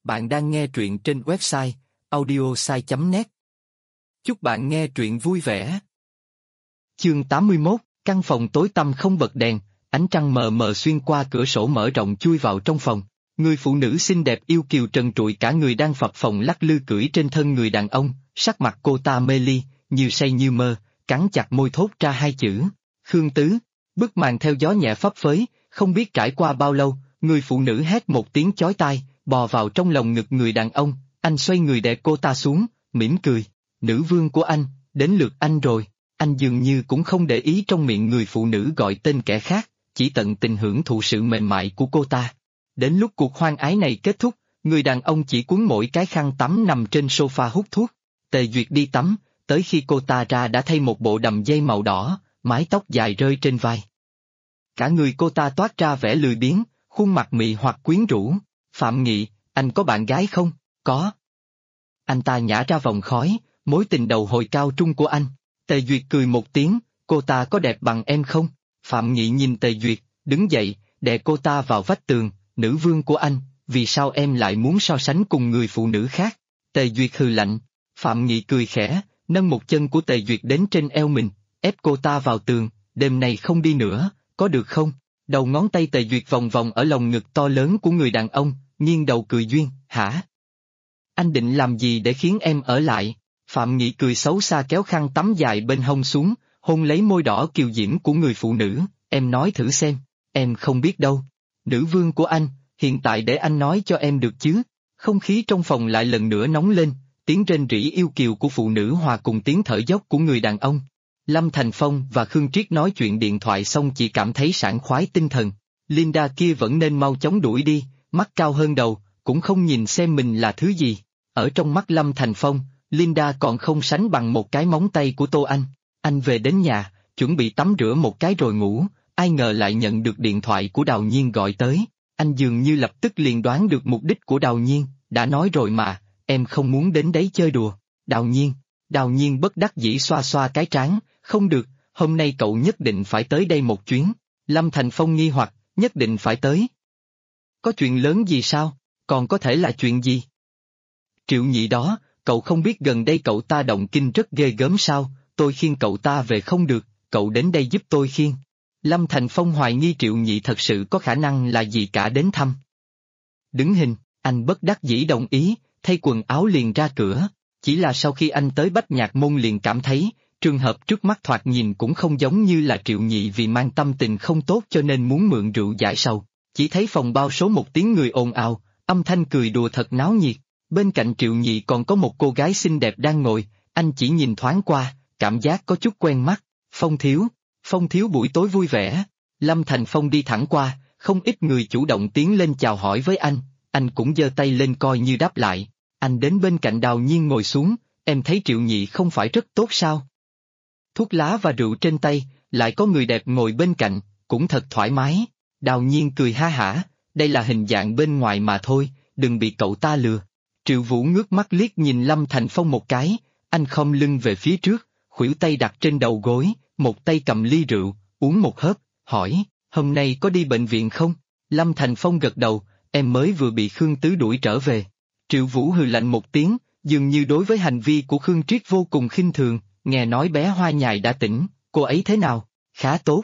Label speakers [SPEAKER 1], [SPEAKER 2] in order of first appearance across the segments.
[SPEAKER 1] Bạn đang nghe truyện trên website audiosai.net. Chúc bạn nghe truyện vui vẻ. Chương 81, căn phòng tối tăm không bật đèn, ánh trăng mờ mờ xuyên qua cửa sổ mở rộng chui vào trong phòng. Người phụ nữ xinh đẹp yêu kiều trần trụi cả người đang phập phồng lắc lư cưỡi trên thân người đàn ông, sắc mặt cô ta mê ly, như say như mơ, cắn chặt môi thốt ra hai chữ: Khương Tứ. Bức màn theo gió nhẹ phấp phới, không biết trải qua bao lâu, người phụ nữ hét một tiếng chói tai, bò vào trong lồng ngực người đàn ông. Anh xoay người đè cô ta xuống, mỉm cười: Nữ vương của anh, đến lượt anh rồi. Anh dường như cũng không để ý trong miệng người phụ nữ gọi tên kẻ khác, chỉ tận tình hưởng thụ sự mềm mại của cô ta. Đến lúc cuộc hoan ái này kết thúc, người đàn ông chỉ cuốn mỗi cái khăn tắm nằm trên sofa hút thuốc. Tề Duyệt đi tắm, tới khi cô ta ra đã thay một bộ đầm dây màu đỏ, mái tóc dài rơi trên vai. Cả người cô ta toát ra vẻ lười biếng, khuôn mặt mị hoặc quyến rũ. Phạm Nghị, anh có bạn gái không? Có. Anh ta nhả ra vòng khói, mối tình đầu hồi cao trung của anh. Tề Duyệt cười một tiếng, cô ta có đẹp bằng em không? Phạm Nghị nhìn Tề Duyệt, đứng dậy, đè cô ta vào vách tường. Nữ vương của anh, vì sao em lại muốn so sánh cùng người phụ nữ khác? Tề Duyệt hừ lạnh. Phạm Nghị cười khẽ, nâng một chân của Tề Duyệt đến trên eo mình, ép cô ta vào tường. Đêm này không đi nữa, có được không? Đầu ngón tay Tề Duyệt vòng vòng ở lồng ngực to lớn của người đàn ông, nghiêng đầu cười duyên. Hả? Anh định làm gì để khiến em ở lại? Phạm Nghị cười xấu xa kéo khăn tắm dài bên hông xuống, hôn lấy môi đỏ kiều diễm của người phụ nữ. Em nói thử xem. Em không biết đâu. Nữ vương của anh, hiện tại để anh nói cho em được chứ? Không khí trong phòng lại lần nữa nóng lên, tiếng rên rỉ yêu kiều của phụ nữ hòa cùng tiếng thở dốc của người đàn ông. Lâm Thành Phong và Khương Triết nói chuyện điện thoại xong chỉ cảm thấy sảng khoái tinh thần. Linda kia vẫn nên mau chóng đuổi đi, mắt cao hơn đầu, cũng không nhìn xem mình là thứ gì. Ở trong mắt Lâm Thành Phong, Linda còn không sánh bằng một cái móng tay của Tô Anh. Anh về đến nhà, chuẩn bị tắm rửa một cái rồi ngủ, ai ngờ lại nhận được điện thoại của Đào Nhiên gọi tới. Anh dường như lập tức liền đoán được mục đích của Đào Nhiên, đã nói rồi mà, em không muốn đến đấy chơi đùa. Đào Nhiên bất đắc dĩ xoa xoa cái trán, không được, hôm nay cậu nhất định phải tới đây một chuyến. Lâm Thành Phong nghi hoặc, nhất định phải tới. Có chuyện lớn gì sao? Còn có thể là chuyện gì? Triệu Nhị đó, cậu không biết gần đây cậu ta động kinh rất ghê gớm sao? Tôi khiêng cậu ta về không được, cậu đến đây giúp tôi khiêng. Lâm Thành Phong hoài nghi Triệu Nhị thật sự có khả năng là gì cả đến thăm. Đứng hình, anh bất đắc dĩ đồng ý, thay quần áo liền ra cửa. Chỉ là sau khi anh tới Bách Nhạc Môn liền cảm thấy, trường hợp trước mắt thoạt nhìn cũng không giống như là Triệu Nhị vì mang tâm tình không tốt cho nên muốn mượn rượu giải sầu. Chỉ thấy phòng bao số một tiếng người ồn ào, âm thanh cười đùa thật náo nhiệt. Bên cạnh Triệu Nhị còn có một cô gái xinh đẹp đang ngồi, anh chỉ nhìn thoáng qua, cảm giác có chút quen mắt. Phong thiếu buổi tối vui vẻ. Lâm Thành Phong đi thẳng qua, không ít người chủ động tiến lên chào hỏi với anh cũng giơ tay lên coi như đáp lại. Anh đến bên cạnh Đào Nhiên ngồi xuống, em thấy Triệu Nhị không phải rất tốt sao? Thuốc lá và rượu trên tay, lại có người đẹp ngồi bên cạnh, cũng thật thoải mái. Đào Nhiên cười ha hả, đây là hình dạng bên ngoài mà thôi, đừng bị cậu ta lừa. Triệu Vũ ngước mắt liếc nhìn Lâm Thành Phong một cái, anh khom lưng về phía trước, khuỷu tay đặt trên đầu gối, một tay cầm ly rượu, uống một hớp, hỏi, hôm nay có đi bệnh viện không? Lâm Thành Phong gật đầu, em mới vừa bị Khương Tứ đuổi trở về. Triệu Vũ hừ lạnh một tiếng, dường như đối với hành vi của Khương Triết vô cùng khinh thường, nghe nói bé Hoa Nhài đã tỉnh, cô ấy thế nào? Khá tốt.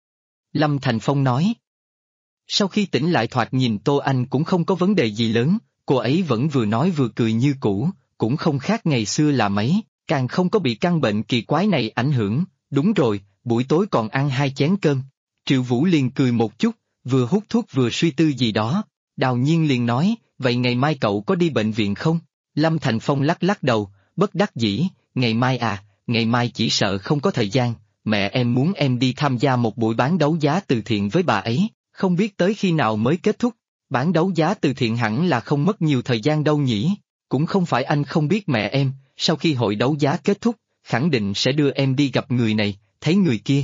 [SPEAKER 1] Lâm Thành Phong nói. Sau khi tỉnh lại thoạt nhìn Tô Anh cũng không có vấn đề gì lớn, cô ấy vẫn vừa nói vừa cười như cũ, cũng không khác ngày xưa là mấy, càng không có bị căn bệnh kỳ quái này ảnh hưởng. Đúng rồi, buổi tối còn ăn 2 chén cơm. Triệu Vũ liền cười một chút, vừa hút thuốc vừa suy tư gì đó. Đào Nhiên liền nói, vậy ngày mai cậu có đi bệnh viện không? Lâm Thành Phong lắc lắc đầu, bất đắc dĩ, ngày mai à, ngày mai chỉ sợ không có thời gian, mẹ em muốn em đi tham gia một buổi bán đấu giá từ thiện với bà ấy, không biết tới khi nào mới kết thúc. Bán đấu giá từ thiện hẳn là không mất nhiều thời gian đâu nhỉ, cũng không phải anh không biết mẹ em, sau khi hội đấu giá kết thúc, khẳng định sẽ đưa em đi gặp người này, thấy người kia.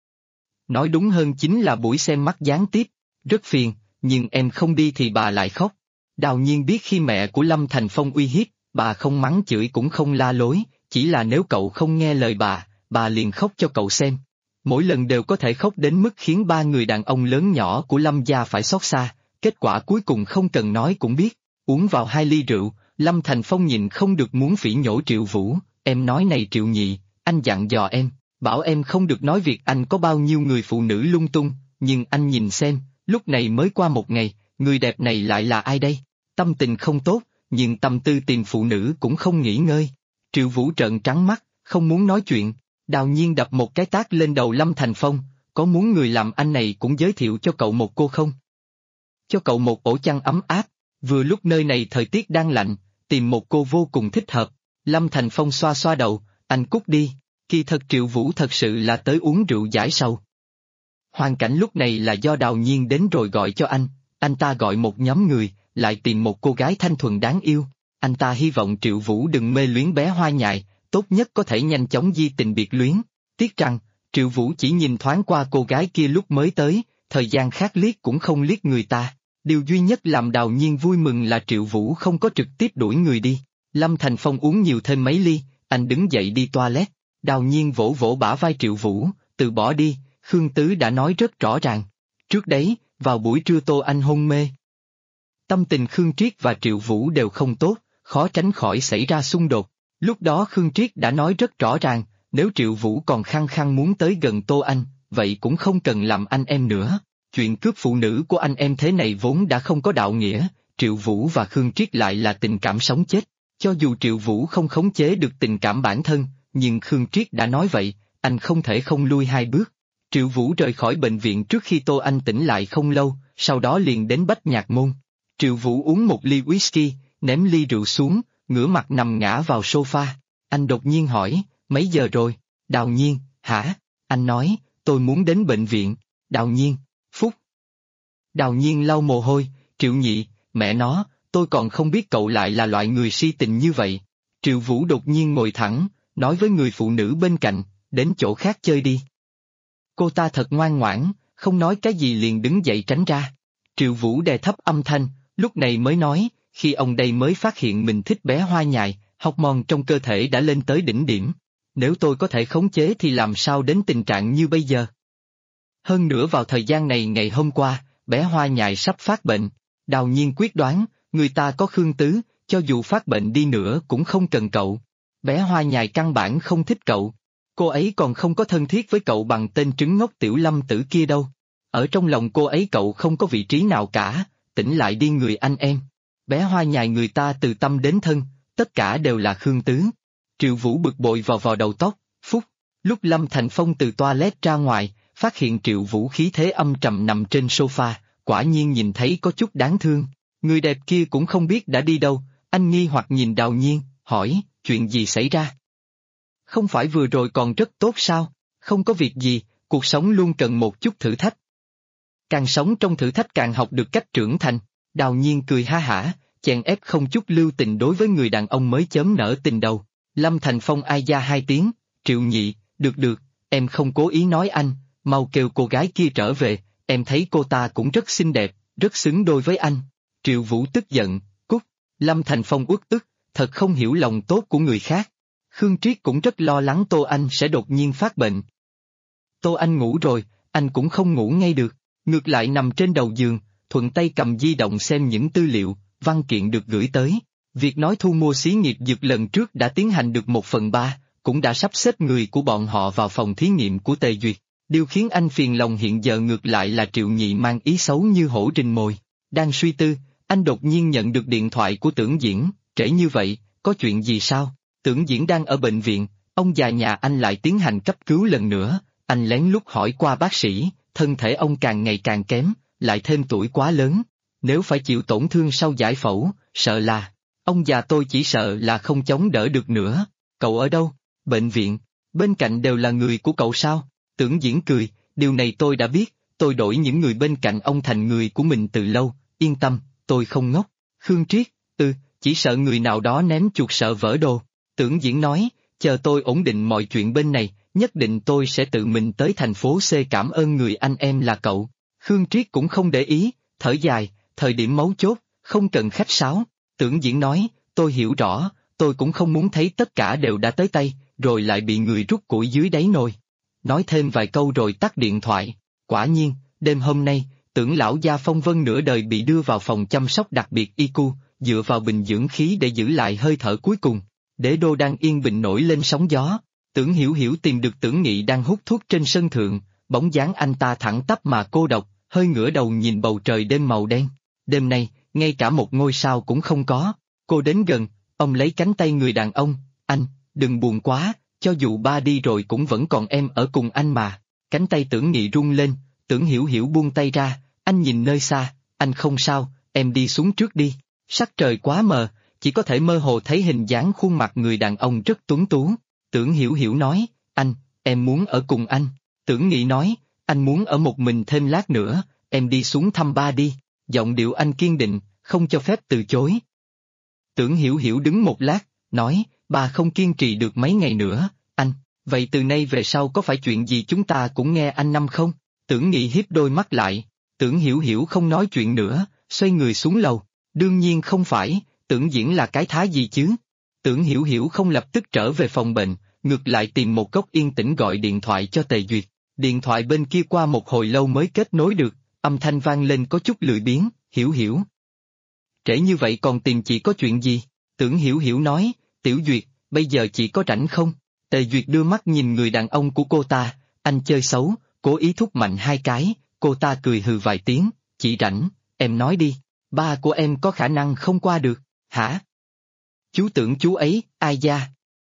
[SPEAKER 1] Nói đúng hơn chính là buổi xem mắt gián tiếp, rất phiền, nhưng em không đi thì bà lại khóc. Đào Nhiên biết khi mẹ của Lâm Thành Phong uy hiếp, bà không mắng chửi cũng không la lối, chỉ là nếu cậu không nghe lời bà liền khóc cho cậu xem. Mỗi lần đều có thể khóc đến mức khiến 3 người đàn ông lớn nhỏ của Lâm gia phải xót xa, kết quả cuối cùng không cần nói cũng biết. uống vào 2 ly rượu, Lâm Thành Phong nhịn không được muốn phỉ nhổ Triệu Vũ, em nói này Triệu Nhị, anh dặn dò em, bảo em không được nói việc anh có bao nhiêu người phụ nữ lung tung, nhưng anh nhìn xem, lúc này mới qua 1 ngày, người đẹp này lại là ai đây? Tâm tình không tốt, nhưng tâm tư tìm phụ nữ cũng không nghỉ ngơi. Triệu Vũ trợn trắng mắt, không muốn nói chuyện, Đào Nhiên đập một cái tát lên đầu Lâm Thành Phong, có muốn người làm anh này cũng giới thiệu cho cậu một cô không? Cho cậu một ổ chăn ấm áp, vừa lúc nơi này thời tiết đang lạnh, tìm một cô vô cùng thích hợp. Lâm Thành Phong xoa xoa đầu, anh cút đi, kỳ thật Triệu Vũ thật sự là tới uống rượu giải sầu. Hoàn cảnh lúc này là do Đào Nhiên đến rồi gọi cho anh ta gọi một nhóm người, lại tìm một cô gái thanh thuần đáng yêu, anh ta hy vọng Triệu Vũ đừng mê luyến bé hoa nhài, tốt nhất có thể nhanh chóng di tình biệt luyến. Tiếc rằng, Triệu Vũ chỉ nhìn thoáng qua cô gái kia lúc mới tới, thời gian khác liếc cũng không liếc người ta. Điều duy nhất làm Đào Nhiên vui mừng là Triệu Vũ không có trực tiếp đuổi người đi. Lâm Thành Phong uống nhiều thêm mấy ly, anh đứng dậy đi toilet. Đào Nhiên vỗ vỗ bả vai Triệu Vũ, từ bỏ đi, Khương Tứ đã nói rất rõ ràng. Trước đấy, vào buổi trưa Tô Anh hôn mê. Tâm tình Khương Triết và Triệu Vũ đều không tốt, khó tránh khỏi xảy ra xung đột. Lúc đó Khương Triết đã nói rất rõ ràng, nếu Triệu Vũ còn khăng khăng muốn tới gần Tô Anh, vậy cũng không cần làm anh em nữa. Chuyện cướp phụ nữ của anh em thế này vốn đã không có đạo nghĩa, Triệu Vũ và Khương Triết lại là tình cảm sống chết. Cho dù Triệu Vũ không khống chế được tình cảm bản thân, nhưng Khương Triết đã nói vậy, anh không thể không lui 2 bước. Triệu Vũ rời khỏi bệnh viện trước khi Tô Anh tỉnh lại không lâu, sau đó liền đến Bách Nhạc Môn. Triệu Vũ uống một ly whisky, ném ly rượu xuống, ngửa mặt nằm ngã vào sofa. Anh đột nhiên hỏi, mấy giờ rồi? Đào Nhiên, hả? Anh nói, tôi muốn đến bệnh viện. Đào Nhiên, Phúc. Đào Nhiên lau mồ hôi, Triệu Nhị, mẹ nó, tôi còn không biết cậu lại là loại người si tình như vậy. Triệu Vũ đột nhiên ngồi thẳng, nói với người phụ nữ bên cạnh, đến chỗ khác chơi đi. Cô ta thật ngoan ngoãn, không nói cái gì liền đứng dậy tránh ra. Triệu Vũ đè thấp âm thanh, lúc này mới nói, khi ông đây mới phát hiện mình thích bé hoa nhài, hormone trong cơ thể đã lên tới đỉnh điểm. Nếu tôi có thể khống chế thì làm sao đến tình trạng như bây giờ? Hơn nữa vào thời gian này ngày hôm qua, bé hoa nhài sắp phát bệnh. Đào Nhiên quyết đoán, người ta có Khương Tứ, cho dù phát bệnh đi nữa cũng không cần cậu. Bé hoa nhài căn bản không thích cậu. Cô ấy còn không có thân thiết với cậu bằng tên trứng ngốc Tiểu Lâm Tử kia đâu. Ở trong lòng cô ấy cậu không có vị trí nào cả, tỉnh lại đi người anh em. Bé hoa nhài người ta từ tâm đến thân, tất cả đều là Khương Tứ. Triệu Vũ bực bội vò vò đầu tóc, Phúc. Lúc Lâm Thành Phong từ toilet ra ngoài, phát hiện Triệu Vũ khí thế âm trầm nằm trên sofa, quả nhiên nhìn thấy có chút đáng thương. Người đẹp kia cũng không biết đã đi đâu, anh nghi hoặc nhìn Đào Nhiên, hỏi, chuyện gì xảy ra? Không phải vừa rồi còn rất tốt sao? Không có việc gì, cuộc sống luôn cần một chút thử thách. Càng sống trong thử thách càng học được cách trưởng thành. Đào Nhiên cười ha hả, chèn ép không chút lưu tình đối với người đàn ông mới chớm nở tình đầu. Lâm Thành Phong ai ra 2 tiếng, Triệu Nhị, được, em không cố ý nói anh, mau kêu cô gái kia trở về, em thấy cô ta cũng rất xinh đẹp, rất xứng đôi với anh. Triệu Vũ tức giận, cút. Lâm Thành Phong uất ức, thật không hiểu lòng tốt của người khác. Khương Triết cũng rất lo lắng Tô Anh sẽ đột nhiên phát bệnh. Tô Anh ngủ rồi, anh cũng không ngủ ngay được, ngược lại nằm trên đầu giường, thuận tay cầm di động xem những tư liệu, văn kiện được gửi tới. Việc nói thu mua xí nghiệp dược lần trước đã tiến hành được 1/3, cũng đã sắp xếp người của bọn họ vào phòng thí nghiệm của Tề Duyệt. Điều khiến anh phiền lòng hiện giờ ngược lại là Triệu Nhị mang ý xấu như hổ rình mồi. Đang suy tư, anh đột nhiên nhận được điện thoại của Tưởng Diễn, trễ như vậy, có chuyện gì sao? Tưởng Diễn đang ở bệnh viện, ông già nhà anh lại tiến hành cấp cứu lần nữa, anh lén lút hỏi qua bác sĩ, thân thể ông càng ngày càng kém, lại thêm tuổi quá lớn. Nếu phải chịu tổn thương sau giải phẫu, sợ là, ông già tôi chỉ sợ là không chống đỡ được nữa. Cậu ở đâu? Bệnh viện. Bên cạnh đều là người của cậu sao? Tưởng Diễn cười, điều này tôi đã biết, tôi đổi những người bên cạnh ông thành người của mình từ lâu, yên tâm, tôi không ngốc. Khương Triết, chỉ sợ người nào đó ném chuột sợ vỡ đồ. Tưởng Diễn nói, chờ tôi ổn định mọi chuyện bên này, nhất định tôi sẽ tự mình tới thành phố C cảm ơn người anh em là cậu. Khương Triết cũng không để ý, thở dài, thời điểm mấu chốt, không cần khách sáo. Tưởng Diễn nói, tôi hiểu rõ, tôi cũng không muốn thấy tất cả đều đã tới tay, rồi lại bị người rút củi dưới đáy nồi. Nói thêm vài câu rồi tắt điện thoại. Quả nhiên, đêm hôm nay, Tưởng lão gia phong vân nửa đời bị đưa vào phòng chăm sóc đặc biệt ICU, dựa vào bình dưỡng khí để giữ lại hơi thở cuối cùng. Đế đô đang yên bình nổi lên sóng gió. Tưởng Hiểu Hiểu tìm được Tưởng Nghị đang hút thuốc trên sân thượng, bóng dáng anh ta thẳng tắp mà cô độc, hơi ngửa đầu nhìn bầu trời đêm màu đen. Đêm nay, ngay cả một ngôi sao cũng không có. Cô đến gần, ông lấy cánh tay người đàn ông, anh, đừng buồn quá, cho dù ba đi rồi cũng vẫn còn em ở cùng anh mà. Cánh tay Tưởng Nghị rung lên, Tưởng Hiểu Hiểu buông tay ra, anh nhìn nơi xa, anh không sao, em đi xuống trước đi. Sắc trời quá mờ, chỉ có thể mơ hồ thấy hình dáng khuôn mặt người đàn ông rất tuấn tú. Tưởng Hiểu Hiểu nói, anh, em muốn ở cùng anh. Tưởng Nghị nói, anh muốn ở một mình thêm lát nữa, em đi xuống thăm ba đi. Giọng điệu anh kiên định, không cho phép từ chối. Tưởng Hiểu Hiểu đứng một lát, nói, ba không kiên trì được mấy ngày nữa, anh, vậy từ nay về sau có phải chuyện gì chúng ta cũng nghe anh năm không? Tưởng Nghị hiếp đôi mắt lại, Tưởng Hiểu Hiểu không nói chuyện nữa, xoay người xuống lầu. Đương nhiên không phải, Tưởng Diễn là cái thá gì chứ? Tưởng Hiểu Hiểu không lập tức trở về phòng bệnh, ngược lại tìm một góc yên tĩnh gọi điện thoại cho Tề Duyệt. Điện thoại bên kia qua một hồi lâu mới kết nối được, âm thanh vang lên có chút lười biếng, Hiểu Hiểu. Trễ như vậy còn tìm chị có chuyện gì? Tưởng Hiểu Hiểu nói, Tiểu Duyệt, bây giờ chị có rảnh không? Tề Duyệt đưa mắt nhìn người đàn ông của cô ta, anh chơi xấu, cố ý thúc mạnh hai cái, cô ta cười hừ vài tiếng, chị rảnh, em nói đi, ba của em có khả năng không qua được, hả? Chú tưởng chú ấy, ai da?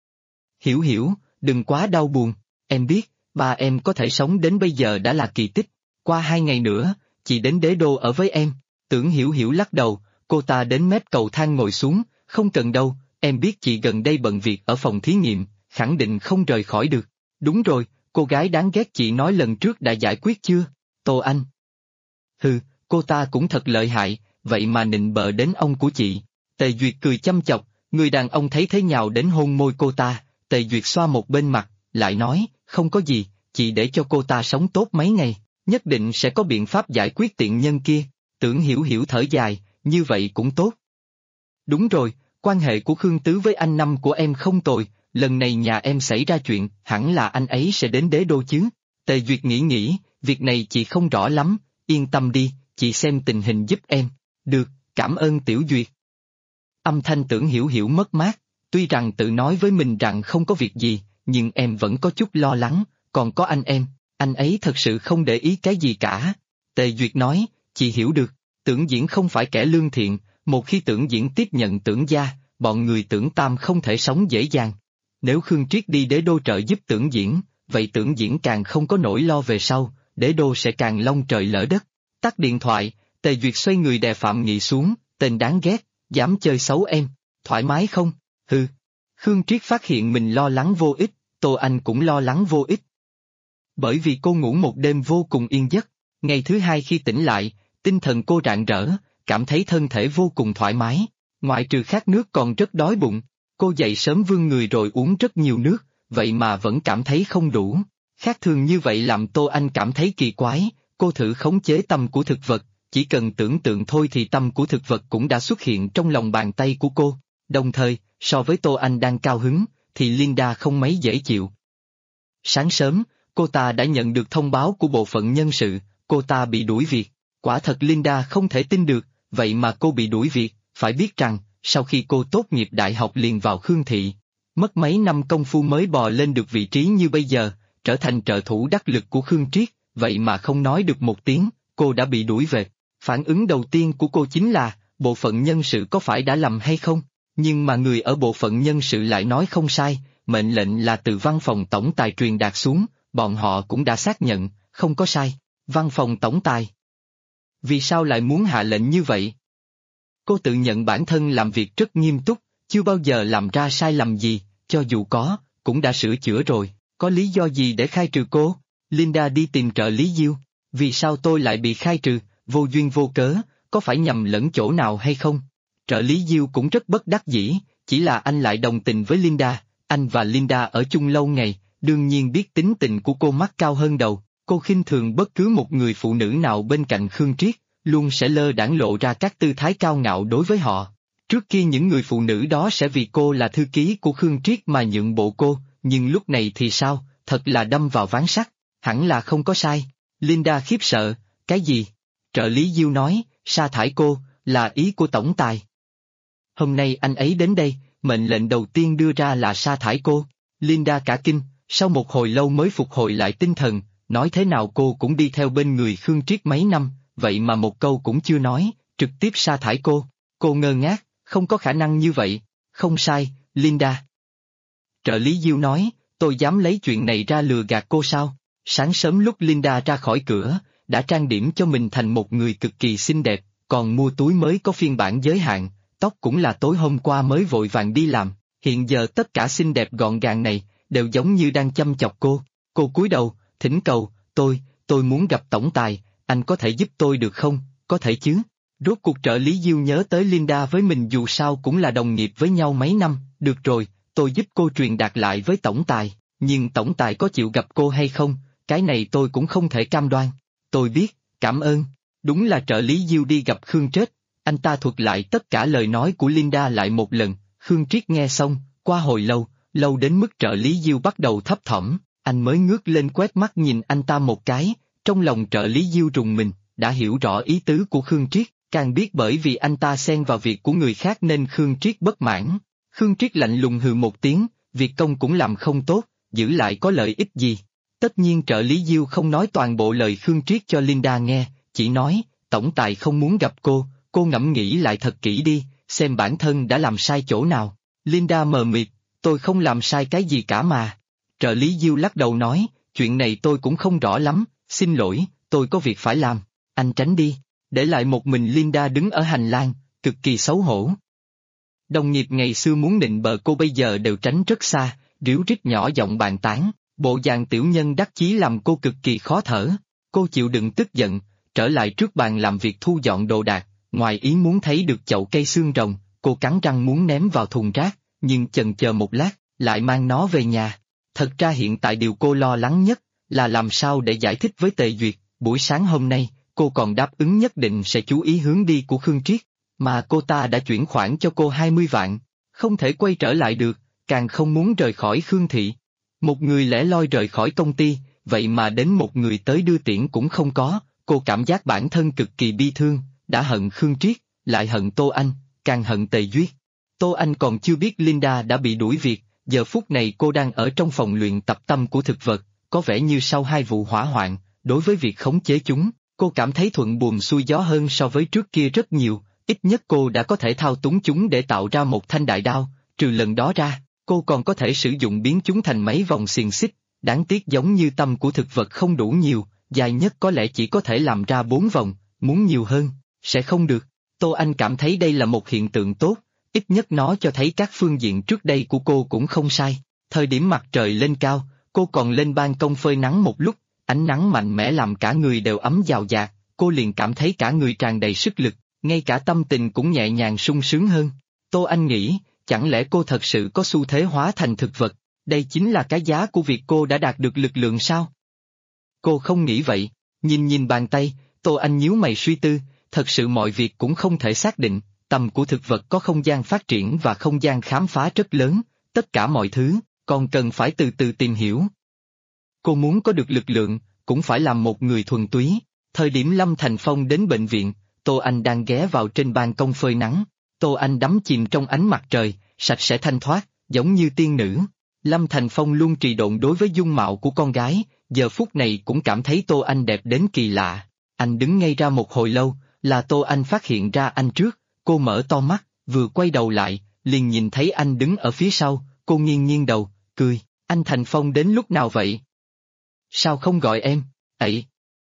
[SPEAKER 1] Hiểu Hiểu, đừng quá đau buồn, em biết, ba em có thể sống đến bây giờ đã là kỳ tích, qua 2 ngày nữa, chị đến Đế Đô ở với em. Tưởng Hiểu Hiểu lắc đầu, cô ta đến mép cầu thang ngồi xuống, không cần đâu, em biết chị gần đây bận việc ở phòng thí nghiệm, khẳng định không rời khỏi được. Đúng rồi, cô gái đáng ghét chị nói lần trước đã giải quyết chưa? Tô Anh. Hừ, cô ta cũng thật lợi hại, vậy mà nịnh bợ đến ông của chị. Tề Duyệt cười chăm chọc, người đàn ông thấy thế nhào đến hôn môi cô ta, Tề Duyệt xoa một bên mặt, lại nói, không có gì, chị để cho cô ta sống tốt mấy ngày, nhất định sẽ có biện pháp giải quyết tiện nhân kia. Tưởng Hiểu Hiểu thở dài, như vậy cũng tốt. Đúng rồi, quan hệ của Khương Tứ với anh năm của em không tồi, lần này nhà em xảy ra chuyện, hẳn là anh ấy sẽ đến Đế Đô chứ. Tề Duyệt nghĩ, việc này chị không rõ lắm, yên tâm đi, chị xem tình hình giúp em. Được, cảm ơn Tiểu Duyệt. Âm thanh Tưởng Hiểu Hiểu mất mát, tuy rằng tự nói với mình rằng không có việc gì, nhưng em vẫn có chút lo lắng, còn có anh ấy thật sự không để ý cái gì cả. Tề Duyệt nói, chị hiểu được, Tưởng Diễn không phải kẻ lương thiện, một khi Tưởng Diễn tiếp nhận Tưởng gia, bọn người Tưởng Tam không thể sống dễ dàng. Nếu Khương Triết đi Đế Đô trợ giúp Tưởng Diễn, vậy Tưởng Diễn càng không có nỗi lo về sau, Đế Đô sẽ càng long trời lỡ đất. Tắt điện thoại, Tề Duyệt xoay người đè Phạm Nghị xuống, tên đáng ghét, dám chơi xấu em, thoải mái không? Hừ. Khương Triết phát hiện mình lo lắng vô ích, Tô Anh cũng lo lắng vô ích. Bởi vì cô ngủ một đêm vô cùng yên giấc, ngày thứ hai khi tỉnh lại, tinh thần cô rạng rỡ, cảm thấy thân thể vô cùng thoải mái, ngoại trừ khát nước còn rất đói bụng. Cô dậy sớm vươn người rồi uống rất nhiều nước, vậy mà vẫn cảm thấy không đủ. Khác thường như vậy làm Tô Anh cảm thấy kỳ quái, cô thử khống chế tâm của thực vật, chỉ cần tưởng tượng thôi thì tâm của thực vật cũng đã xuất hiện trong lòng bàn tay của cô. Đồng thời, so với Tô Anh đang cao hứng, thì Linda không mấy dễ chịu. Sáng sớm, cô ta đã nhận được thông báo của bộ phận nhân sự, cô ta bị đuổi việc. Quả thật Linda không thể tin được, vậy mà cô bị đuổi việc, phải biết rằng, sau khi cô tốt nghiệp đại học liền vào Khương Thị, mất mấy năm công phu mới bò lên được vị trí như bây giờ, trở thành trợ thủ đắc lực của Khương Triết, vậy mà không nói được một tiếng, cô đã bị đuổi việc. Phản ứng đầu tiên của cô chính là, bộ phận nhân sự có phải đã lầm hay không? Nhưng mà người ở bộ phận nhân sự lại nói không sai, mệnh lệnh là từ văn phòng tổng tài truyền đạt xuống, bọn họ cũng đã xác nhận, không có sai. Văn phòng tổng tài. Vì sao lại muốn hạ lệnh như vậy? Cô tự nhận bản thân làm việc rất nghiêm túc, chưa bao giờ làm ra sai lầm gì, cho dù có, cũng đã sửa chữa rồi, có lý do gì để khai trừ cô? Linda đi tìm trợ lý Diêu, vì sao tôi lại bị khai trừ, vô duyên vô cớ, có phải nhầm lẫn chỗ nào hay không? Trợ lý Diêu cũng rất bất đắc dĩ, chỉ là anh lại đồng tình với Linda, anh và Linda ở chung lâu ngày, đương nhiên biết tính tình của cô mắt cao hơn đầu, cô khinh thường bất cứ một người phụ nữ nào bên cạnh Khương Triết, luôn sẽ lơ đãng lộ ra các tư thái cao ngạo đối với họ. Trước kia những người phụ nữ đó sẽ vì cô là thư ký của Khương Triết mà nhượng bộ cô, nhưng lúc này thì sao, thật là đâm vào ván sắt, hẳn là không có sai. Linda khiếp sợ, cái gì? Trợ lý Diêu nói, sa thải cô, là ý của tổng tài. Hôm nay anh ấy đến đây, mệnh lệnh đầu tiên đưa ra là sa thải cô. Linda cả kinh, sau một hồi lâu mới phục hồi lại tinh thần, nói thế nào cô cũng đi theo bên người Khương Triết mấy năm, vậy mà một câu cũng chưa nói, trực tiếp sa thải cô. Cô ngơ ngác, không có khả năng như vậy. Không sai, Linda. Trợ lý Diêu nói, tôi dám lấy chuyện này ra lừa gạt cô sao? Sáng sớm lúc Linda ra khỏi cửa, đã trang điểm cho mình thành một người cực kỳ xinh đẹp, còn mua túi mới có phiên bản giới hạn, tóc cũng là tối hôm qua mới vội vàng đi làm. Hiện giờ tất cả xinh đẹp gọn gàng này, đều giống như đang chăm chọc cô. Cô cúi đầu, thỉnh cầu, tôi muốn gặp tổng tài, anh có thể giúp tôi được không, có thể chứ? Rốt cuộc trợ lý Diêu nhớ tới Linda với mình dù sao cũng là đồng nghiệp với nhau mấy năm, được rồi, tôi giúp cô truyền đạt lại với tổng tài, nhưng tổng tài có chịu gặp cô hay không, cái này tôi cũng không thể cam đoan. Tôi biết, cảm ơn. Đúng là trợ lý Diêu đi gặp Khương Triết, anh ta thuật lại tất cả lời nói của Linda lại một lần, Khương Triết nghe xong, qua hồi lâu đến mức trợ lý Diêu bắt đầu thấp thỏm, anh mới ngước lên quét mắt nhìn anh ta một cái, trong lòng trợ lý Diêu rùng mình, đã hiểu rõ ý tứ của Khương Triết, càng biết bởi vì anh ta xen vào việc của người khác nên Khương Triết bất mãn. Khương Triết lạnh lùng hừ một tiếng, việc công cũng làm không tốt, giữ lại có lợi ích gì. Tất nhiên trợ lý Diêu không nói toàn bộ lời Khương Triết cho Linda nghe, chỉ nói, tổng tài không muốn gặp cô ngẫm nghĩ lại thật kỹ đi, xem bản thân đã làm sai chỗ nào. Linda mờ mịt, tôi không làm sai cái gì cả mà. Trợ lý Diêu lắc đầu nói, chuyện này tôi cũng không rõ lắm, xin lỗi, tôi có việc phải làm, anh tránh đi. Để lại một mình Linda đứng ở hành lang, cực kỳ xấu hổ. Đồng nghiệp ngày xưa muốn nịnh bợ cô bây giờ đều tránh rất xa, ríu rít nhỏ giọng bàn tán, bộ dạng tiểu nhân đắc chí làm cô cực kỳ khó thở. Cô chịu đựng tức giận, trở lại trước bàn làm việc thu dọn đồ đạc, ngoài ý muốn thấy được chậu cây xương rồng, cô cắn răng muốn ném vào thùng rác, nhưng chần chờ một lát, lại mang nó về nhà. Thật ra hiện tại điều cô lo lắng nhất, là làm sao để giải thích với Tề Duyệt, buổi sáng hôm nay, cô còn đáp ứng nhất định sẽ chú ý hướng đi của Khương Triết, mà cô ta đã chuyển khoản cho cô 20 vạn, không thể quay trở lại được, càng không muốn rời khỏi Khương Thị. Một người lẻ loi rời khỏi công ty, vậy mà đến một người tới đưa tiễn cũng không có, cô cảm giác bản thân cực kỳ bi thương, đã hận Khương Triết, lại hận Tô Anh, càng hận Tề Duyệt. Tô Anh còn chưa biết Linda đã bị đuổi việc, giờ phút này cô đang ở trong phòng luyện tập tâm của thực vật, có vẻ như sau 2 vụ hỏa hoạn, đối với việc khống chế chúng, cô cảm thấy thuận buồm xuôi gió hơn so với trước kia rất nhiều, ít nhất cô đã có thể thao túng chúng để tạo ra một thanh đại đao, trừ lần đó ra, cô còn có thể sử dụng biến chúng thành mấy vòng xiềng xích, đáng tiếc giống như tâm của thực vật không đủ nhiều, dài nhất có lẽ chỉ có thể làm ra 4 vòng, muốn nhiều hơn, sẽ không được. Tô Anh cảm thấy đây là một hiện tượng tốt, ít nhất nó cho thấy các phương diện trước đây của cô cũng không sai. Thời điểm mặt trời lên cao, cô còn lên ban công phơi nắng một lúc, ánh nắng mạnh mẽ làm cả người đều ấm dào dạt, cô liền cảm thấy cả người tràn đầy sức lực, ngay cả tâm tình cũng nhẹ nhàng sung sướng hơn. Tô Anh nghĩ, chẳng lẽ cô thật sự có xu thế hóa thành thực vật, đây chính là cái giá của việc cô đã đạt được lực lượng sao? Cô không nghĩ vậy, nhìn bàn tay, Tô Anh nhíu mày suy tư, thật sự mọi việc cũng không thể xác định, tầm của thực vật có không gian phát triển và không gian khám phá rất lớn, tất cả mọi thứ, còn cần phải từ từ tìm hiểu. Cô muốn có được lực lượng, cũng phải làm một người thuần túy. Thời điểm Lâm Thành Phong đến bệnh viện, Tô Anh đang ghé vào trên ban công phơi nắng. Tô Anh đắm chìm trong ánh mặt trời, sạch sẽ thanh thoát, giống như tiên nữ. Lâm Thành Phong luôn trì độn đối với dung mạo của con gái, giờ phút này cũng cảm thấy Tô Anh đẹp đến kỳ lạ. Anh đứng ngây ra một hồi lâu, là Tô Anh phát hiện ra anh trước, cô mở to mắt, vừa quay đầu lại, liền nhìn thấy anh đứng ở phía sau, cô nghiêng đầu, cười, anh Thành Phong đến lúc nào vậy? Sao không gọi em? Ấy!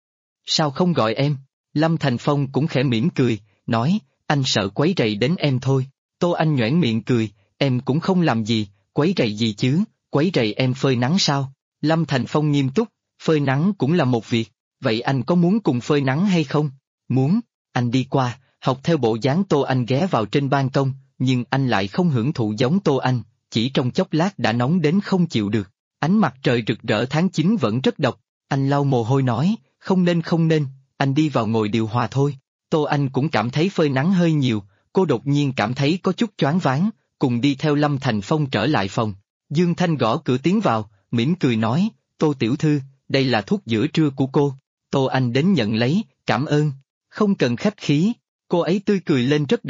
[SPEAKER 1] Sao không gọi em? Lâm Thành Phong cũng khẽ mỉm cười, nói, anh sợ quấy rầy đến em thôi. Tô Anh nhoẻn miệng cười, em cũng không làm gì, quấy rầy gì chứ, quấy rầy em phơi nắng sao? Lâm Thành Phong nghiêm túc, phơi nắng cũng là một việc, vậy anh có muốn cùng phơi nắng hay không? Muốn, anh đi qua, học theo bộ dáng Tô Anh ghé vào trên ban công, nhưng anh lại không hưởng thụ giống Tô Anh, chỉ trong chốc lát đã nóng đến không chịu được. Ánh mặt trời rực rỡ tháng 9 vẫn rất độc, anh lau mồ hôi nói, không nên, anh đi vào ngồi điều hòa thôi. Tô Anh cũng cảm thấy phơi nắng hơi nhiều, cô đột nhiên cảm thấy có chút choáng váng, cùng đi theo Lâm Thành Phong trở lại phòng. Dương Thanh gõ cửa tiến vào, mỉm cười nói, Tô tiểu thư, đây là thuốc giữa trưa của cô. Tô Anh đến nhận lấy, cảm ơn, không cần khách khí, cô ấy tươi cười lên rất đẹp,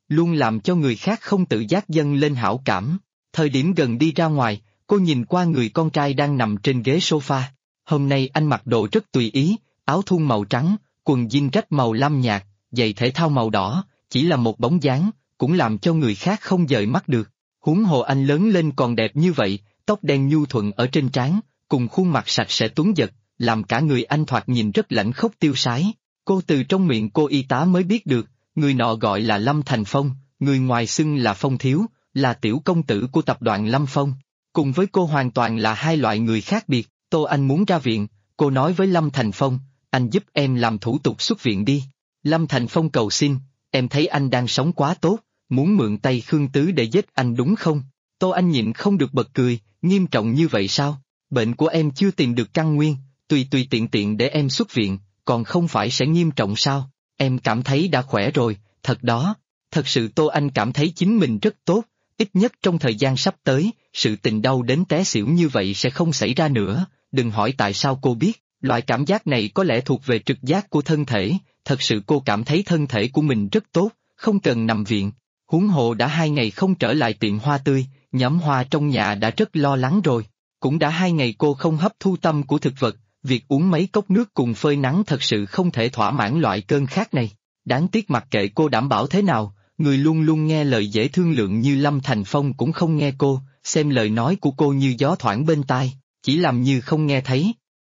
[SPEAKER 1] luôn làm cho người khác không tự giác dâng lên hảo cảm. Thời điểm gần đi ra ngoài, cô nhìn qua người con trai đang nằm trên ghế sofa. Hôm nay anh mặc đồ rất tùy ý, áo thun màu trắng, quần jean rách màu lam nhạt, giày thể thao màu đỏ, chỉ là một bóng dáng, cũng làm cho người khác không dời mắt được. Huống hồ anh lớn lên còn đẹp như vậy, tóc đen nhu thuận ở trên trán, cùng khuôn mặt sạch sẽ tuấn giật, làm cả người anh thoạt nhìn rất lãnh khốc tiêu sái. Cô từ trong miệng cô y tá mới biết được, người nọ gọi là Lâm Thành Phong, người ngoài xưng là Phong Thiếu, là tiểu công tử của tập đoàn Lâm Phong. Cùng với cô hoàn toàn là hai loại người khác biệt. Tô Anh muốn ra viện, cô nói với Lâm Thành Phong, anh giúp em làm thủ tục xuất viện đi. Lâm Thành Phong cầu xin, em thấy anh đang sống quá tốt, muốn mượn tay Khương Tứ để giết anh đúng không? Tô Anh nhịn không được bật cười, nghiêm trọng như vậy sao? Bệnh của em chưa tìm được căn nguyên, tùy tùy tiện tiện để em xuất viện, còn không phải sẽ nghiêm trọng sao? Em cảm thấy đã khỏe rồi, thật đó. Thật sự Tô Anh cảm thấy chính mình rất tốt, ít nhất trong thời gian sắp tới, sự tình đau đến té xỉu như vậy sẽ không xảy ra nữa. Đừng hỏi tại sao cô biết, loại cảm giác này có lẽ thuộc về trực giác của thân thể, thật sự cô cảm thấy thân thể của mình rất tốt, không cần nằm viện. Huống hồ đã 2 ngày không trở lại tiệm hoa tươi, nhóm hoa trong nhà đã rất lo lắng rồi. Cũng đã 2 ngày cô không hấp thu tâm của thực vật, việc uống mấy cốc nước cùng phơi nắng thật sự không thể thỏa mãn loại cơn khát này. Đáng tiếc mặc kệ cô đảm bảo thế nào, người luôn luôn nghe lời dễ thương lượng như Lâm Thành Phong cũng không nghe cô, xem lời nói của cô như gió thoảng bên tai, chỉ làm như không nghe thấy.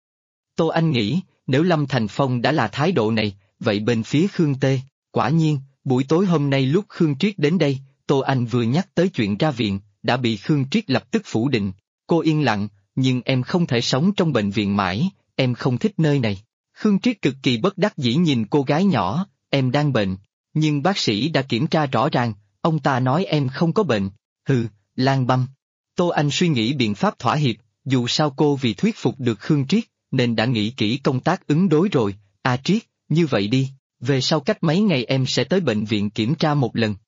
[SPEAKER 1] Tô Anh nghĩ, nếu Lâm Thành Phong đã là thái độ này, vậy bên phía Khương Tê, quả nhiên, buổi tối hôm nay lúc Khương Triết đến đây, Tô Anh vừa nhắc tới chuyện ra viện, đã bị Khương Triết lập tức phủ định. Cô yên lặng, nhưng em không thể sống trong bệnh viện mãi, em không thích nơi này. Khương Triết cực kỳ bất đắc dĩ nhìn cô gái nhỏ, em đang bệnh, nhưng bác sĩ đã kiểm tra rõ ràng, ông ta nói em không có bệnh. Hừ, Lan Băm. Tô Anh suy nghĩ biện pháp thỏa hiệp, dù sao cô vì thuyết phục được Khương Triết, nên đã nghĩ kỹ công tác ứng đối rồi. Triết, như vậy đi, về sau cách mấy ngày em sẽ tới bệnh viện kiểm tra một lần.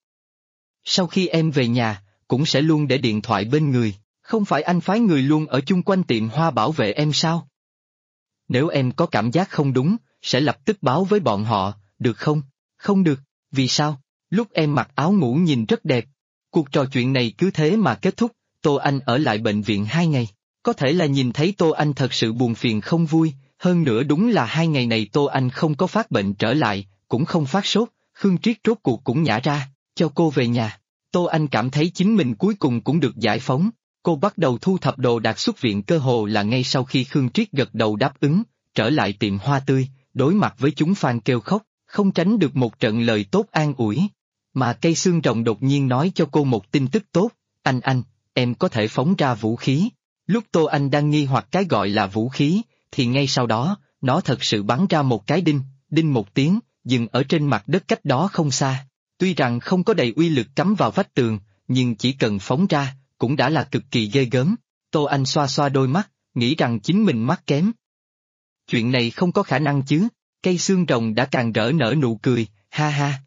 [SPEAKER 1] Sau khi em về nhà, cũng sẽ luôn để điện thoại bên người, không phải anh phái người luôn ở chung quanh tiệm hoa bảo vệ em sao? Nếu em có cảm giác không đúng, sẽ lập tức báo với bọn họ, được không? Không được, vì sao? Lúc em mặc áo ngủ nhìn rất đẹp. Cuộc trò chuyện này cứ thế mà kết thúc, Tô Anh ở lại bệnh viện 2 ngày. Có thể là nhìn thấy Tô Anh thật sự buồn phiền không vui, hơn nữa đúng là 2 ngày này Tô Anh không có phát bệnh trở lại, cũng không phát sốt, Khương Triết rốt cuộc cũng nhả ra, cho cô về nhà. Tô Anh cảm thấy chính mình cuối cùng cũng được giải phóng, cô bắt đầu thu thập đồ đạc xuất viện cơ hồ là ngay sau khi Khương Triết gật đầu đáp ứng, trở lại tiệm hoa tươi, đối mặt với chúng fan kêu khóc, không tránh được một trận lời tốt an ủi. Mà cây xương rồng đột nhiên nói cho cô một tin tức tốt, anh, em có thể phóng ra vũ khí. Lúc Tô Anh đang nghi hoặc cái gọi là vũ khí, thì ngay sau đó, nó thật sự bắn ra một cái đinh một tiếng, dừng ở trên mặt đất cách đó không xa. Tuy rằng không có đầy uy lực cắm vào vách tường, nhưng chỉ cần phóng ra, cũng đã là cực kỳ ghê gớm. Tô Anh xoa xoa đôi mắt, nghĩ rằng chính mình mắt kém. Chuyện này không có khả năng chứ, cây xương rồng đã càng rỡ nở nụ cười, ha ha.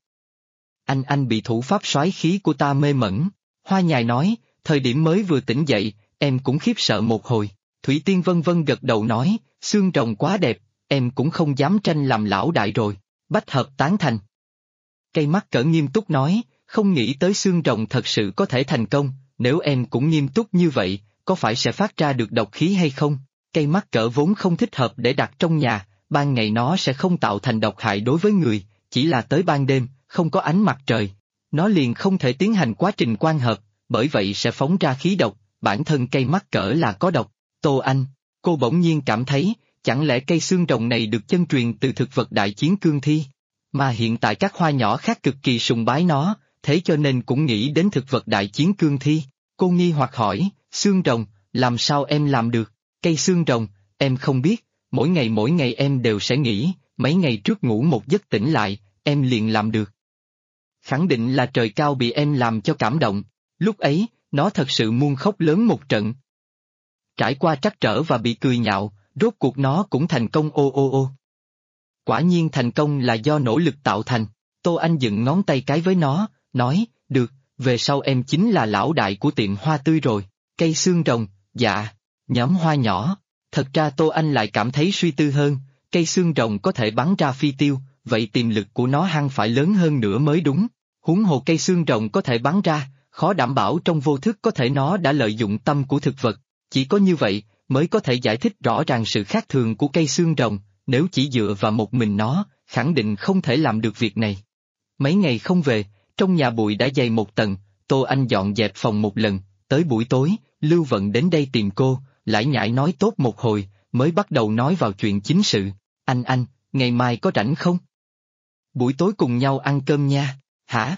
[SPEAKER 1] Anh bị thủ pháp soái khí của ta mê mẩn. Hoa Nhài nói, thời điểm mới vừa tỉnh dậy, em cũng khiếp sợ một hồi. Thủy Tiên vân vân gật đầu nói, xương rồng quá đẹp, em cũng không dám tranh làm lão đại rồi. Bách hợp tán thành. Cây mắt cỡ nghiêm túc nói, không nghĩ tới xương rồng thật sự có thể thành công, nếu em cũng nghiêm túc như vậy, có phải sẽ phát ra được độc khí hay không? Cây mắt cỡ vốn không thích hợp để đặt trong nhà, ban ngày nó sẽ không tạo thành độc hại đối với người, chỉ là tới ban đêm, không có ánh mặt trời. Nó liền không thể tiến hành quá trình quang hợp, bởi vậy sẽ phóng ra khí độc, bản thân cây mắt cỡ là có độc. Tô Anh, cô bỗng nhiên cảm thấy, chẳng lẽ cây xương rồng này được chân truyền từ thực vật đại chiến cương thi? Mà hiện tại các hoa nhỏ khác cực kỳ sùng bái nó, thế cho nên cũng nghĩ đến thực vật đại chiến cương thi. Cô nghi hoặc hỏi, xương rồng, làm sao em làm được? Cây xương rồng, em không biết, mỗi ngày em đều sẽ nghĩ, mấy ngày trước ngủ một giấc tỉnh lại, em liền làm được. Khẳng định là trời cao bị em làm cho cảm động, lúc ấy, nó thật sự muốn khóc lớn một trận. Trải qua trắc trở và bị cười nhạo, rốt cuộc nó cũng thành công ô. Quả nhiên thành công là do nỗ lực tạo thành. Tô Anh dựng ngón tay cái với nó, nói, được, về sau em chính là lão đại của tiệm hoa tươi rồi. Cây xương rồng, dạ, nhóm hoa nhỏ. Thật ra Tô Anh lại cảm thấy suy tư hơn, cây xương rồng có thể bắn ra phi tiêu, vậy tiềm lực của nó hăng phải lớn hơn nữa mới đúng. Huống hồ cây xương rồng có thể bắn ra, khó đảm bảo trong vô thức có thể nó đã lợi dụng tâm của thực vật, chỉ có như vậy mới có thể giải thích rõ ràng sự khác thường của cây xương rồng, nếu chỉ dựa vào một mình nó, khẳng định không thể làm được việc này. Mấy ngày không về, trong nhà bụi đã dày một tầng, Tô Anh dọn dẹp phòng một lần, tới buổi tối, Lưu Vận đến đây tìm cô, lải nhải nói tốt một hồi, mới bắt đầu nói vào chuyện chính sự. Anh, ngày mai có rảnh không? Buổi tối cùng nhau ăn cơm nha, hả?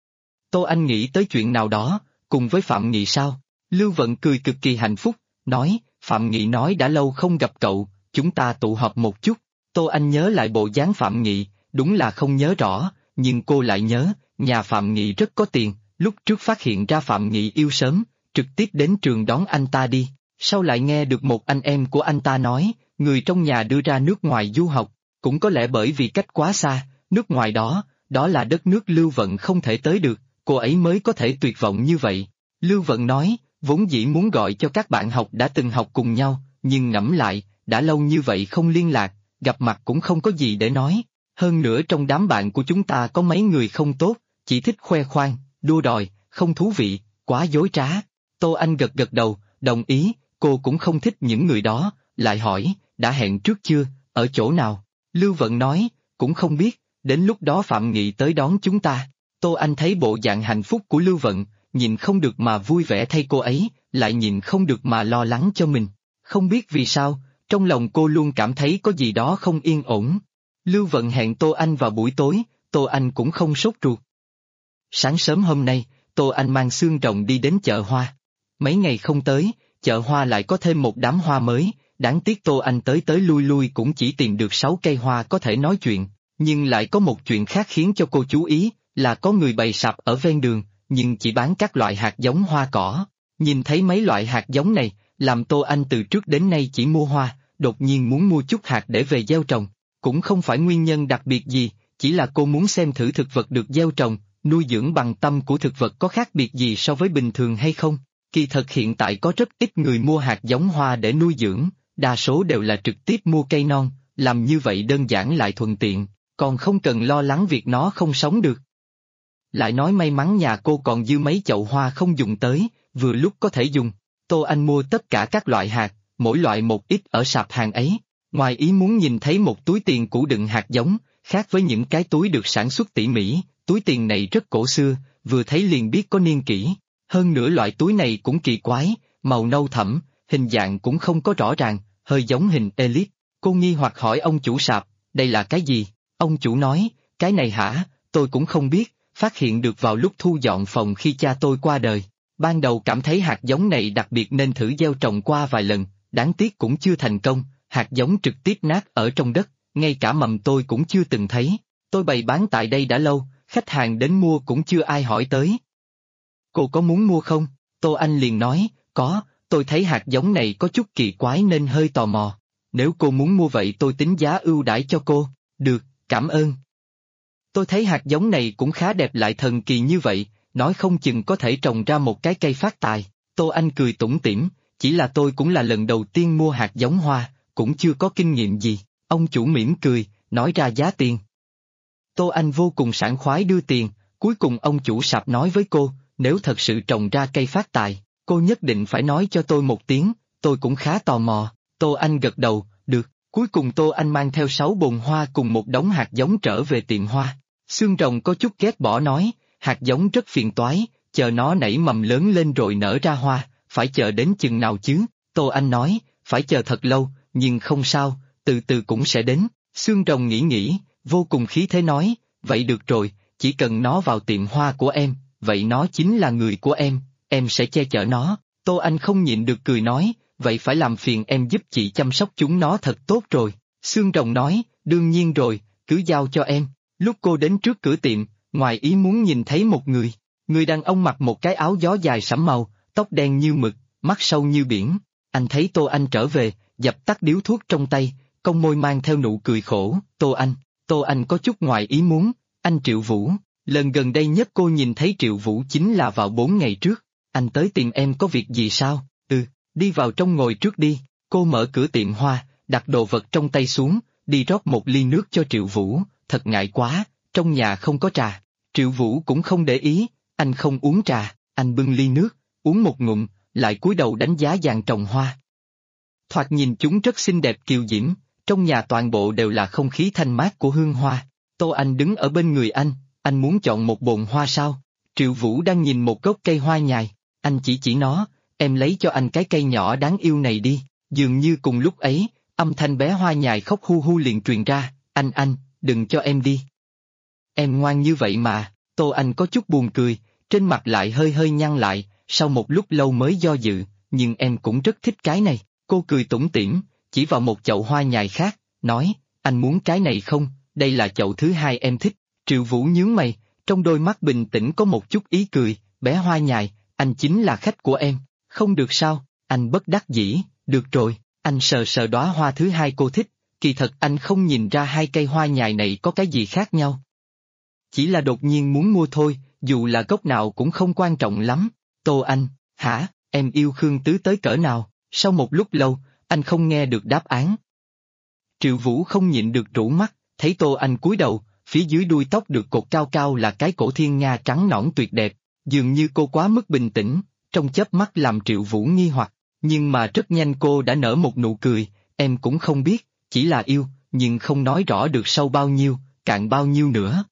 [SPEAKER 1] Tô Anh nghĩ tới chuyện nào đó, cùng với Phạm Nghị sao? Lưu Vận cười cực kỳ hạnh phúc, nói, Phạm Nghị nói đã lâu không gặp cậu, chúng ta tụ họp một chút. Tô Anh nhớ lại bộ dáng Phạm Nghị, đúng là không nhớ rõ, nhưng cô lại nhớ, nhà Phạm Nghị rất có tiền, lúc trước phát hiện ra Phạm Nghị yêu sớm, trực tiếp đến trường đón anh ta đi, sau lại nghe được một anh em của anh ta nói, người trong nhà đưa ra nước ngoài du học, cũng có lẽ bởi vì cách quá xa, nước ngoài đó, đó là đất nước Lưu Vận không thể tới được, cô ấy mới có thể tuyệt vọng như vậy. Lưu Vận nói, vốn dĩ muốn gọi cho các bạn học đã từng học cùng nhau, nhưng ngẫm lại, đã lâu như vậy không liên lạc, gặp mặt cũng không có gì để nói. Hơn nữa trong đám bạn của chúng ta có mấy người không tốt, chỉ thích khoe khoang, đua đòi, không thú vị, quá dối trá. Tô Anh gật gật đầu, đồng ý, cô cũng không thích những người đó, lại hỏi, đã hẹn trước chưa, ở chỗ nào? Lưu Vận nói, cũng không biết, đến lúc đó Phạm Nghị tới đón chúng ta. Tô Anh thấy bộ dạng hạnh phúc của Lưu Vận, nhìn không được mà vui vẻ thay cô ấy, lại nhìn không được mà lo lắng cho mình. Không biết vì sao, trong lòng cô luôn cảm thấy có gì đó không yên ổn. Lưu Vận hẹn Tô Anh vào buổi tối, Tô Anh cũng không sốt ruột. Sáng sớm hôm nay, Tô Anh mang xương rồng đi đến chợ hoa. Mấy ngày không tới, chợ hoa lại có thêm một đám hoa mới, đáng tiếc Tô Anh tới tới lui lui cũng chỉ tìm được 6 cây hoa có thể nói chuyện, nhưng lại có một chuyện khác khiến cho cô chú ý, là có người bày sạp ở ven đường, nhưng chỉ bán các loại hạt giống hoa cỏ. Nhìn thấy mấy loại hạt giống này, làm Tô Anh từ trước đến nay chỉ mua hoa, đột nhiên muốn mua chút hạt để về gieo trồng. Cũng không phải nguyên nhân đặc biệt gì, chỉ là cô muốn xem thử thực vật được gieo trồng, nuôi dưỡng bằng tâm của thực vật có khác biệt gì so với bình thường hay không. Kỳ thật hiện tại có rất ít người mua hạt giống hoa để nuôi dưỡng, đa số đều là trực tiếp mua cây non, làm như vậy đơn giản lại thuận tiện, còn không cần lo lắng việc nó không sống được. Lại nói may mắn nhà cô còn dư mấy chậu hoa không dùng tới, vừa lúc có thể dùng. Tô Anh mua tất cả các loại hạt, mỗi loại một ít ở sạp hàng ấy. Ngoài ý muốn nhìn thấy một túi tiền cũ đựng hạt giống, khác với những cái túi được sản xuất tỉ mỉ, túi tiền này rất cổ xưa, vừa thấy liền biết có niên kỷ. Hơn nữa loại túi này cũng kỳ quái, màu nâu thẫm, hình dạng cũng không có rõ ràng, hơi giống hình elip. Cô nghi hoặc hỏi ông chủ sạp, đây là cái gì? Ông chủ nói, cái này hả, tôi cũng không biết, phát hiện được vào lúc thu dọn phòng khi cha tôi qua đời. Ban đầu cảm thấy hạt giống này đặc biệt nên thử gieo trồng qua vài lần, đáng tiếc cũng chưa thành công, hạt giống trực tiếp nát ở trong đất, ngay cả mầm tôi cũng chưa từng thấy. Tôi bày bán tại đây đã lâu, khách hàng đến mua cũng chưa ai hỏi tới. Cô có muốn mua không? Tô Anh liền nói, có, tôi thấy hạt giống này có chút kỳ quái nên hơi tò mò. Nếu cô muốn mua vậy tôi tính giá ưu đãi cho cô. Được, cảm ơn. Tôi thấy hạt giống này cũng khá đẹp lại thần kỳ như vậy, nói không chừng có thể trồng ra một cái cây phát tài. Tô Anh cười tủm tỉm, chỉ là tôi cũng là lần đầu tiên mua hạt giống hoa, cũng chưa có kinh nghiệm gì. Ông chủ mỉm cười, nói ra giá tiền. Tô Anh vô cùng sảng khoái đưa tiền, cuối cùng ông chủ sạp nói với cô, nếu thật sự trồng ra cây phát tài, cô nhất định phải nói cho tôi một tiếng, tôi cũng khá tò mò. Tô Anh gật đầu, được, cuối cùng Tô Anh mang theo 6 bồn hoa cùng một đống hạt giống trở về tiệm hoa. Xương rồng có chút ghét bỏ nói, hạt giống rất phiền toái, chờ nó nảy mầm lớn lên rồi nở ra hoa, phải chờ đến chừng nào chứ? Tô Anh nói, phải chờ thật lâu, nhưng không sao, từ từ cũng sẽ đến. Xương rồng nghĩ, vô cùng khí thế nói, vậy được rồi, chỉ cần nó vào tiệm hoa của em, vậy nó chính là người của em sẽ che chở nó. Tô Anh không nhịn được cười nói, vậy phải làm phiền em giúp chị chăm sóc chúng nó thật tốt rồi. Xương rồng nói, đương nhiên rồi, cứ giao cho em. Lúc cô đến trước cửa tiệm, ngoài ý muốn nhìn thấy một người đàn ông mặc một cái áo gió dài sẫm màu, tóc đen như mực, mắt sâu như biển. Anh thấy Tô Anh trở về, dập tắt điếu thuốc trong tay, cong môi mang theo nụ cười khổ. Tô Anh có chút ngoài ý muốn, anh Triệu Vũ, lần gần đây nhất cô nhìn thấy Triệu Vũ chính là vào 4 ngày trước. Anh tới tìm em có việc gì sao? Đi vào trong ngồi trước đi. Cô mở cửa tiệm hoa, đặt đồ vật trong tay xuống, đi rót một ly nước cho Triệu Vũ, thật ngại quá, trong nhà không có trà. Triệu Vũ cũng không để ý, anh không uống trà, anh bưng ly nước, uống một ngụm, lại cúi đầu đánh giá giàn trồng hoa. Thoạt nhìn chúng rất xinh đẹp kiều diễm, trong nhà toàn bộ đều là không khí thanh mát của hương hoa. Tô Anh đứng ở bên người anh muốn chọn một bồn hoa sao? Triệu Vũ đang nhìn một gốc cây hoa nhài, anh chỉ nó, em lấy cho anh cái cây nhỏ đáng yêu này đi. Dường như cùng lúc ấy, âm thanh bé hoa nhài khóc hu hu liền truyền ra, anh, đừng cho em đi. Em ngoan như vậy mà, Tô Anh có chút buồn cười, trên mặt lại hơi hơi nhăn lại, sau một lúc lâu mới do dự, nhưng em cũng rất thích cái này. Cô cười tủm tỉm, chỉ vào một chậu hoa nhài khác, nói, anh muốn cái này không, đây là chậu thứ hai em thích. Triệu Vũ nhướng mày, trong đôi mắt bình tĩnh có một chút ý cười, bé hoa nhài, anh chính là khách của em, không được sao? Anh bất đắc dĩ, được rồi, anh sờ sờ đóa hoa thứ hai cô thích, kỳ thật anh không nhìn ra hai cây hoa nhài này có cái gì khác nhau. Chỉ là đột nhiên muốn mua thôi, dù là gốc nào cũng không quan trọng lắm. Tô Anh, hả, em yêu Khương Tứ tới cỡ nào? Sau một lúc lâu, anh không nghe được đáp án. Triệu Vũ không nhịn được rũ mắt, thấy Tô Anh cúi đầu, phía dưới đuôi tóc được cột cao cao là cái cổ thiên nga trắng nõn tuyệt đẹp, dường như cô quá mức bình tĩnh, trong chớp mắt làm Triệu Vũ nghi hoặc, nhưng mà rất nhanh cô đã nở một nụ cười, em cũng không biết, chỉ là yêu, nhưng không nói rõ được sâu bao nhiêu, cạn bao nhiêu nữa.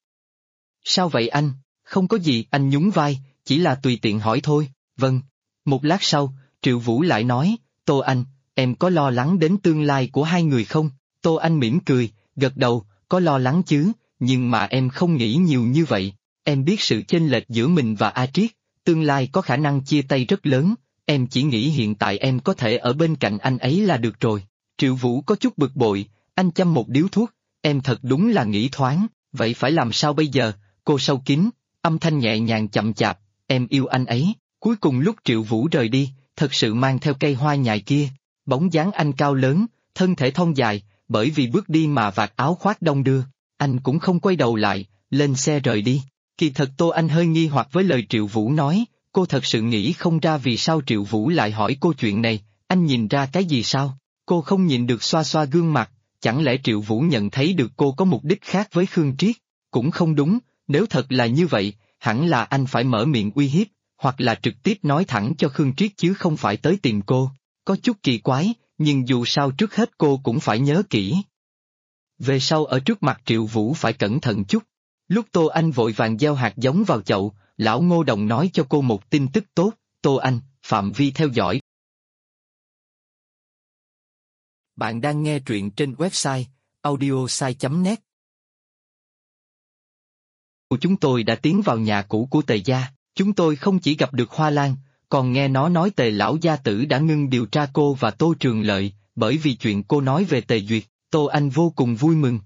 [SPEAKER 1] Sao vậy anh? Không có gì, anh nhún vai, chỉ là tùy tiện hỏi thôi, vâng. Một lát sau, Triệu Vũ lại nói, Tô Anh, em có lo lắng đến tương lai của hai người không? Tô Anh mỉm cười, gật đầu, có lo lắng chứ, nhưng mà em không nghĩ nhiều như vậy, em biết sự chênh lệch giữa mình và A Triết, tương lai có khả năng chia tay rất lớn, em chỉ nghĩ hiện tại em có thể ở bên cạnh anh ấy là được rồi. Triệu Vũ có chút bực bội, anh châm một điếu thuốc, em thật đúng là nghĩ thoáng, vậy phải làm sao bây giờ? Cô sâu kín, âm thanh nhẹ nhàng chậm chạp, em yêu anh ấy. Cuối cùng lúc Triệu Vũ rời đi, thật sự mang theo cây hoa nhài kia, bóng dáng anh cao lớn, thân thể thon dài, bởi vì bước đi mà vạt áo khoác đong đưa, anh cũng không quay đầu lại, lên xe rời đi. Kỳ thật Tô Anh hơi nghi hoặc với lời Triệu Vũ nói, cô thật sự nghĩ không ra vì sao Triệu Vũ lại hỏi cô chuyện này, anh nhìn ra cái gì sao? Cô không nhìn được xoa xoa gương mặt, chẳng lẽ Triệu Vũ nhận thấy được cô có mục đích khác với Khương Triết? Cũng không đúng, nếu thật là như vậy, hẳn là anh phải mở miệng uy hiếp, hoặc là trực tiếp nói thẳng cho Khương Triết chứ không phải tới tìm cô. Có chút kỳ quái, nhưng dù sao trước hết cô cũng phải nhớ kỹ. Về sau ở trước mặt Triệu Vũ phải cẩn thận chút. Lúc Tô Anh vội vàng gieo hạt giống vào chậu, lão Ngô Đồng nói cho cô một tin tức tốt, Tô Anh, phạm vi theo dõi. Bạn đang nghe truyện trên website audiosai.net. Chúng tôi đã tiến vào nhà cũ của Tề gia, chúng tôi không chỉ gặp được Hoa Lan, còn nghe nó nói Tề lão gia tử đã ngưng điều tra cô và Tô Trường Lợi, bởi vì chuyện cô nói về Tề Duyệt, Tô Anh vô cùng vui mừng.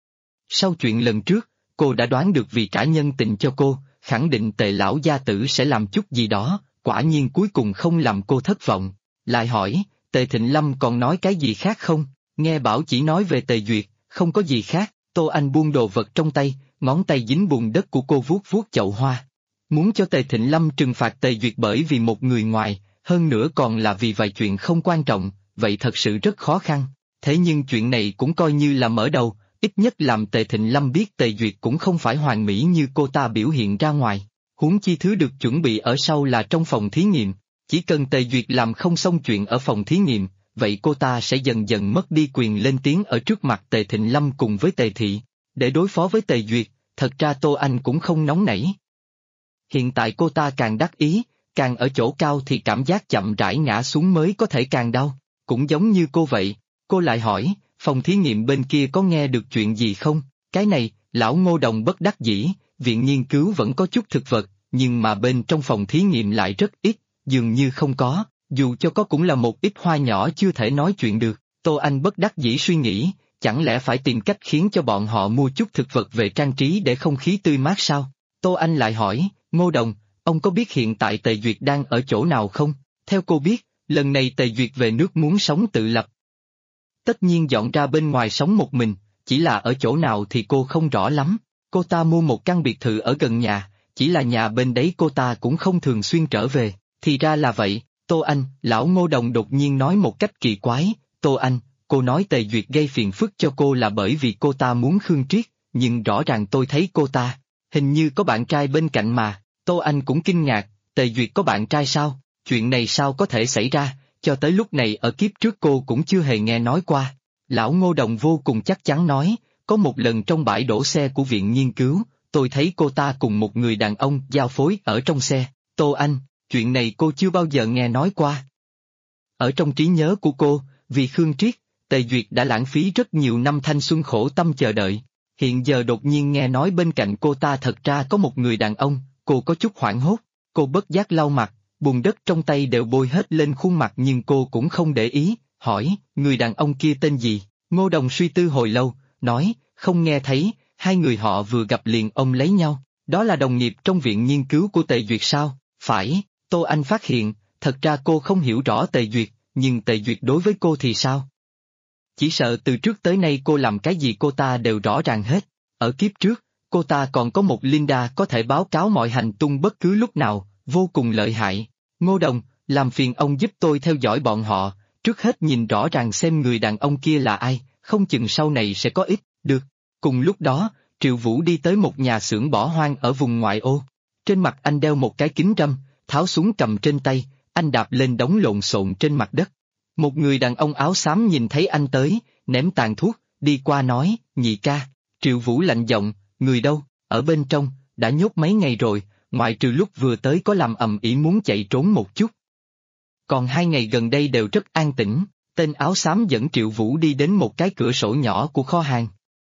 [SPEAKER 1] Sau chuyện lần trước, cô đã đoán được vì trả nhân tình cho cô, khẳng định Tề lão gia tử sẽ làm chút gì đó, quả nhiên cuối cùng không làm cô thất vọng. Lại hỏi, Tề Thịnh Lâm còn nói cái gì khác không? Nghe bảo chỉ nói về Tề Duyệt, không có gì khác. Tô Anh buông đồ vật trong tay, ngón tay dính bùn đất của cô vuốt vuốt chậu hoa. Muốn cho Tề Thịnh Lâm trừng phạt Tề Duyệt bởi vì một người ngoài, hơn nữa còn là vì vài chuyện không quan trọng, vậy thật sự rất khó khăn. Thế nhưng chuyện này cũng coi như là mở đầu, ít nhất làm Tề Thịnh Lâm biết Tề Duyệt cũng không phải hoàn mỹ như cô ta biểu hiện ra ngoài. Huống chi thứ được chuẩn bị ở sau là trong phòng thí nghiệm, chỉ cần Tề Duyệt làm không xong chuyện ở phòng thí nghiệm, vậy cô ta sẽ dần dần mất đi quyền lên tiếng ở trước mặt Tề Thịnh Lâm cùng với Tề Thị. Để đối phó với Tề Duyệt, thật ra Tô Anh cũng không nóng nảy. Hiện tại cô ta càng đắc ý, càng ở chỗ cao thì cảm giác chậm rãi ngã xuống mới có thể càng đau, cũng giống như cô vậy. Cô lại hỏi, phòng thí nghiệm bên kia có nghe được chuyện gì không? Cái này, lão Ngô Đồng bất đắc dĩ, viện nghiên cứu vẫn có chút thực vật, nhưng mà bên trong phòng thí nghiệm lại rất ít, dường như không có, dù cho có cũng là một ít hoa nhỏ chưa thể nói chuyện được. Tô Anh bất đắc dĩ suy nghĩ, chẳng lẽ phải tìm cách khiến cho bọn họ mua chút thực vật về trang trí để không khí tươi mát sao? Tô Anh lại hỏi, Ngô Đồng, ông có biết hiện tại Tề Duyệt đang ở chỗ nào không? Theo cô biết, lần này Tề Duyệt về nước muốn sống tự lập. Tất nhiên dọn ra bên ngoài sống một mình, chỉ là ở chỗ nào thì cô không rõ lắm. Cô ta mua một căn biệt thự ở gần nhà, chỉ là nhà bên đấy cô ta cũng không thường xuyên trở về. Thì ra là vậy, Tô Anh, lão Ngô Đồng đột nhiên nói một cách kỳ quái, Tô Anh, cô nói Tề Duyệt gây phiền phức cho cô là bởi vì cô ta muốn Khương Triết, nhưng rõ ràng tôi thấy cô ta Hình như có bạn trai bên cạnh mà. Tô Anh cũng kinh ngạc, Tề Duyệt có bạn trai sao? Chuyện này sao có thể xảy ra, cho tới lúc này ở kiếp trước cô cũng chưa hề nghe nói qua. Lão Ngô Đồng vô cùng chắc chắn nói, có một lần trong bãi đổ xe của viện nghiên cứu, tôi thấy cô ta cùng một người đàn ông giao phối ở trong xe. Tô Anh, chuyện này cô chưa bao giờ nghe nói qua. Ở trong trí nhớ của cô, vì Khương Triết, Tề Duyệt đã lãng phí rất nhiều năm thanh xuân khổ tâm chờ đợi. Hiện giờ đột nhiên nghe nói bên cạnh cô ta thật ra có một người đàn ông, cô có chút hoảng hốt, cô bất giác lau mặt, bùn đất trong tay đều bôi hết lên khuôn mặt nhưng cô cũng không để ý, hỏi, người đàn ông kia tên gì? Ngô Đồng suy tư hồi lâu, nói, không nghe thấy, hai người họ vừa gặp liền ôm lấy nhau, đó là đồng nghiệp trong viện nghiên cứu của Tề Duyệt sao? Phải, Tô Anh phát hiện, thật ra cô không hiểu rõ Tề Duyệt, nhưng Tề Duyệt đối với cô thì sao? Chỉ sợ từ trước tới nay cô làm cái gì cô ta đều rõ ràng hết. Ở kiếp trước, cô ta còn có một Linda có thể báo cáo mọi hành tung bất cứ lúc nào, vô cùng lợi hại. Ngô Đồng, làm phiền ông giúp tôi theo dõi bọn họ, trước hết nhìn rõ ràng xem người đàn ông kia là ai, không chừng sau này sẽ có ích, được. Cùng lúc đó, Triệu Vũ đi tới một nhà xưởng bỏ hoang ở vùng ngoại ô. Trên mặt anh đeo một cái kính râm, tháo xuống cầm trên tay, anh đạp lên đống lộn xộn trên mặt đất. Một người đàn ông áo xám nhìn thấy anh tới, ném tàn thuốc, đi qua nói, nhị ca. Triệu Vũ lạnh giọng, người đâu, ở bên trong, đã nhốt mấy ngày rồi, ngoại trừ lúc vừa tới có làm ầm ĩ muốn chạy trốn một chút. Còn 2 ngày gần đây đều rất an tĩnh, tên áo xám dẫn Triệu Vũ đi đến một cái cửa sổ nhỏ của kho hàng.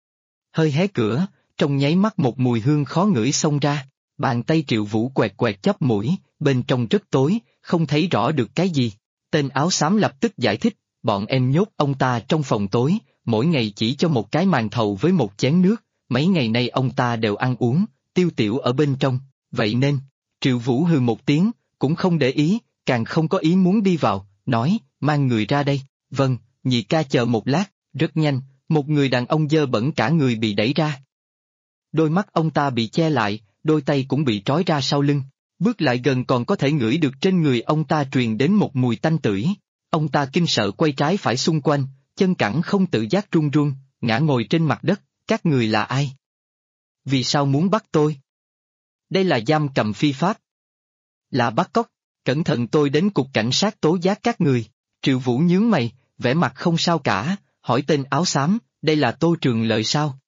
[SPEAKER 1] Hơi hé cửa, trong nháy mắt một mùi hương khó ngửi xông ra, bàn tay Triệu Vũ quẹt quẹt chóp mũi, bên trong rất tối, không thấy rõ được cái gì. Tên áo xám lập tức giải thích, bọn em nhốt ông ta trong phòng tối, mỗi ngày chỉ cho một cái màn thầu với một chén nước, mấy ngày nay ông ta đều ăn uống, tiêu tiểu ở bên trong, vậy nên, Triệu Vũ hừ một tiếng, cũng không để ý, càng không có ý muốn đi vào, nói, mang người ra đây, vâng, nhị ca chờ một lát, rất nhanh, một người đàn ông dơ bẩn cả người bị đẩy ra. Đôi mắt ông ta bị che lại, đôi tay cũng bị trói ra sau lưng. Bước lại gần còn có thể ngửi được trên người ông ta truyền đến một mùi tanh tưởi. Ông ta kinh sợ quay trái phải xung quanh, chân cẳng không tự giác run run, ngã ngồi trên mặt đất, các người là ai? Vì sao muốn bắt tôi? Đây là giam cầm phi pháp. Là bắt cóc, cẩn thận tôi đến cục cảnh sát tố giác các người. Triệu Vũ nhướng mày, vẻ mặt không sao cả, hỏi tên áo xám, đây là Tô Trường Lợi sao?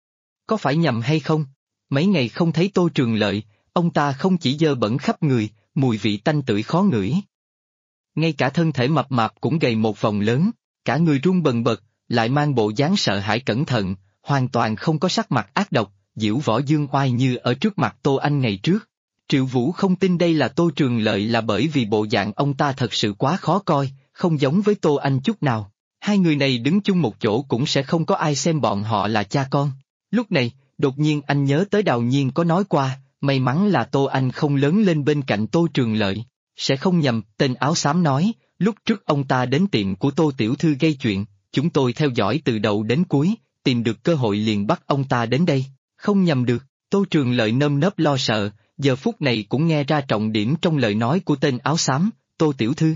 [SPEAKER 1] Có phải nhầm hay không? Mấy ngày không thấy Tô Trường Lợi, ông ta không chỉ dơ bẩn khắp người, mùi vị tanh tưởi khó ngửi. Ngay cả thân thể mập mạp cũng gầy một vòng lớn, cả người run bần bật, lại mang bộ dáng sợ hãi cẩn thận, hoàn toàn không có sắc mặt ác độc, diễu võ dương oai như ở trước mặt Tô Anh ngày trước. Triệu Vũ không tin đây là Tô Trường Lợi là bởi vì bộ dạng ông ta thật sự quá khó coi, không giống với Tô Anh chút nào. Hai người này đứng chung một chỗ cũng sẽ không có ai xem bọn họ là cha con. Lúc này, đột nhiên anh nhớ tới Đào Nhiên có nói qua, may mắn là Tô Anh không lớn lên bên cạnh Tô Trường Lợi. Sẽ không nhầm, tên áo xám nói, lúc trước ông ta đến tiệm của Tô Tiểu Thư gây chuyện, chúng tôi theo dõi từ đầu đến cuối, tìm được cơ hội liền bắt ông ta đến đây, không nhầm được. Tô Trường Lợi nơm nớp lo sợ, giờ phút này cũng nghe ra trọng điểm trong lời nói của tên áo xám, Tô Tiểu Thư.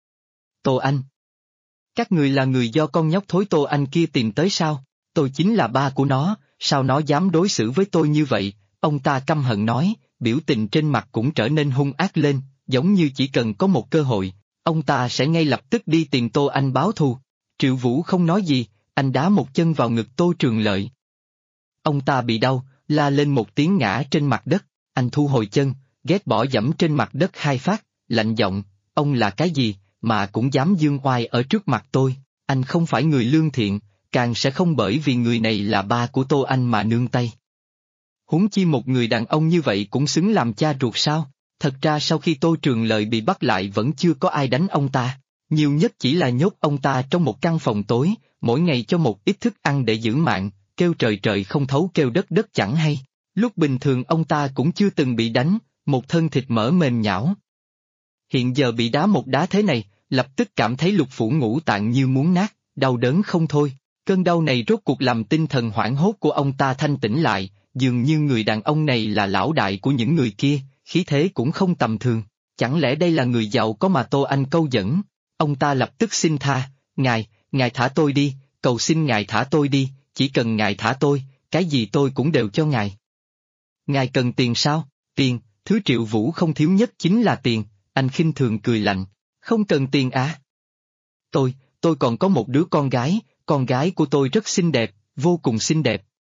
[SPEAKER 1] Tô Anh. Các người là người do con nhóc thối Tô Anh kia tìm tới sao? Tôi chính là ba của nó, sao nó dám đối xử với tôi như vậy? Ông ta căm hận nói, biểu tình trên mặt cũng trở nên hung ác lên, giống như chỉ cần có một cơ hội, ông ta sẽ ngay lập tức đi tìm Tô Anh báo thù. Triệu Vũ không nói gì, anh đá một chân vào ngực Tô Trường Lợi. Ông ta bị đau, la lên một tiếng ngã trên mặt đất, anh thu hồi chân, ghét bỏ dẫm trên mặt đất 2 phát, lạnh giọng, ông là cái gì, mà cũng dám dương oai ở trước mặt tôi, anh không phải người lương thiện, càng sẽ không bởi vì người này là ba của Tô Anh mà nương tay. Huống chi một người đàn ông như vậy cũng xứng làm cha ruột sao? Thật ra sau khi Tô Trường Lợi bị bắt lại vẫn chưa có ai đánh ông ta, nhiều nhất chỉ là nhốt ông ta trong một căn phòng tối, mỗi ngày cho một ít thức ăn để giữ mạng, kêu trời trời không thấu kêu đất đất chẳng hay. Lúc bình thường ông ta cũng chưa từng bị đánh, một thân thịt mỡ mềm nhão. Hiện giờ bị đá một đá thế này, lập tức cảm thấy lục phủ ngũ tạng như muốn nát, đau đớn không thôi. Cơn đau này rốt cuộc làm tinh thần hoảng hốt của ông ta thanh tĩnh lại, dường như người đàn ông này là lão đại của những người kia, khí thế cũng không tầm thường. Chẳng lẽ đây là người giàu có mà Tô Anh câu dẫn? Ông ta lập tức xin tha, ngài thả tôi đi, cầu xin ngài thả tôi đi, chỉ cần ngài thả tôi, cái gì tôi cũng đều cho ngài. Ngài cần tiền sao? Tiền, thứ Triệu Vũ không thiếu nhất chính là tiền, anh khinh thường cười lạnh. Không cần tiền à? Tôi còn có một đứa con gái của tôi rất xinh đẹp, vô cùng xinh đẹp.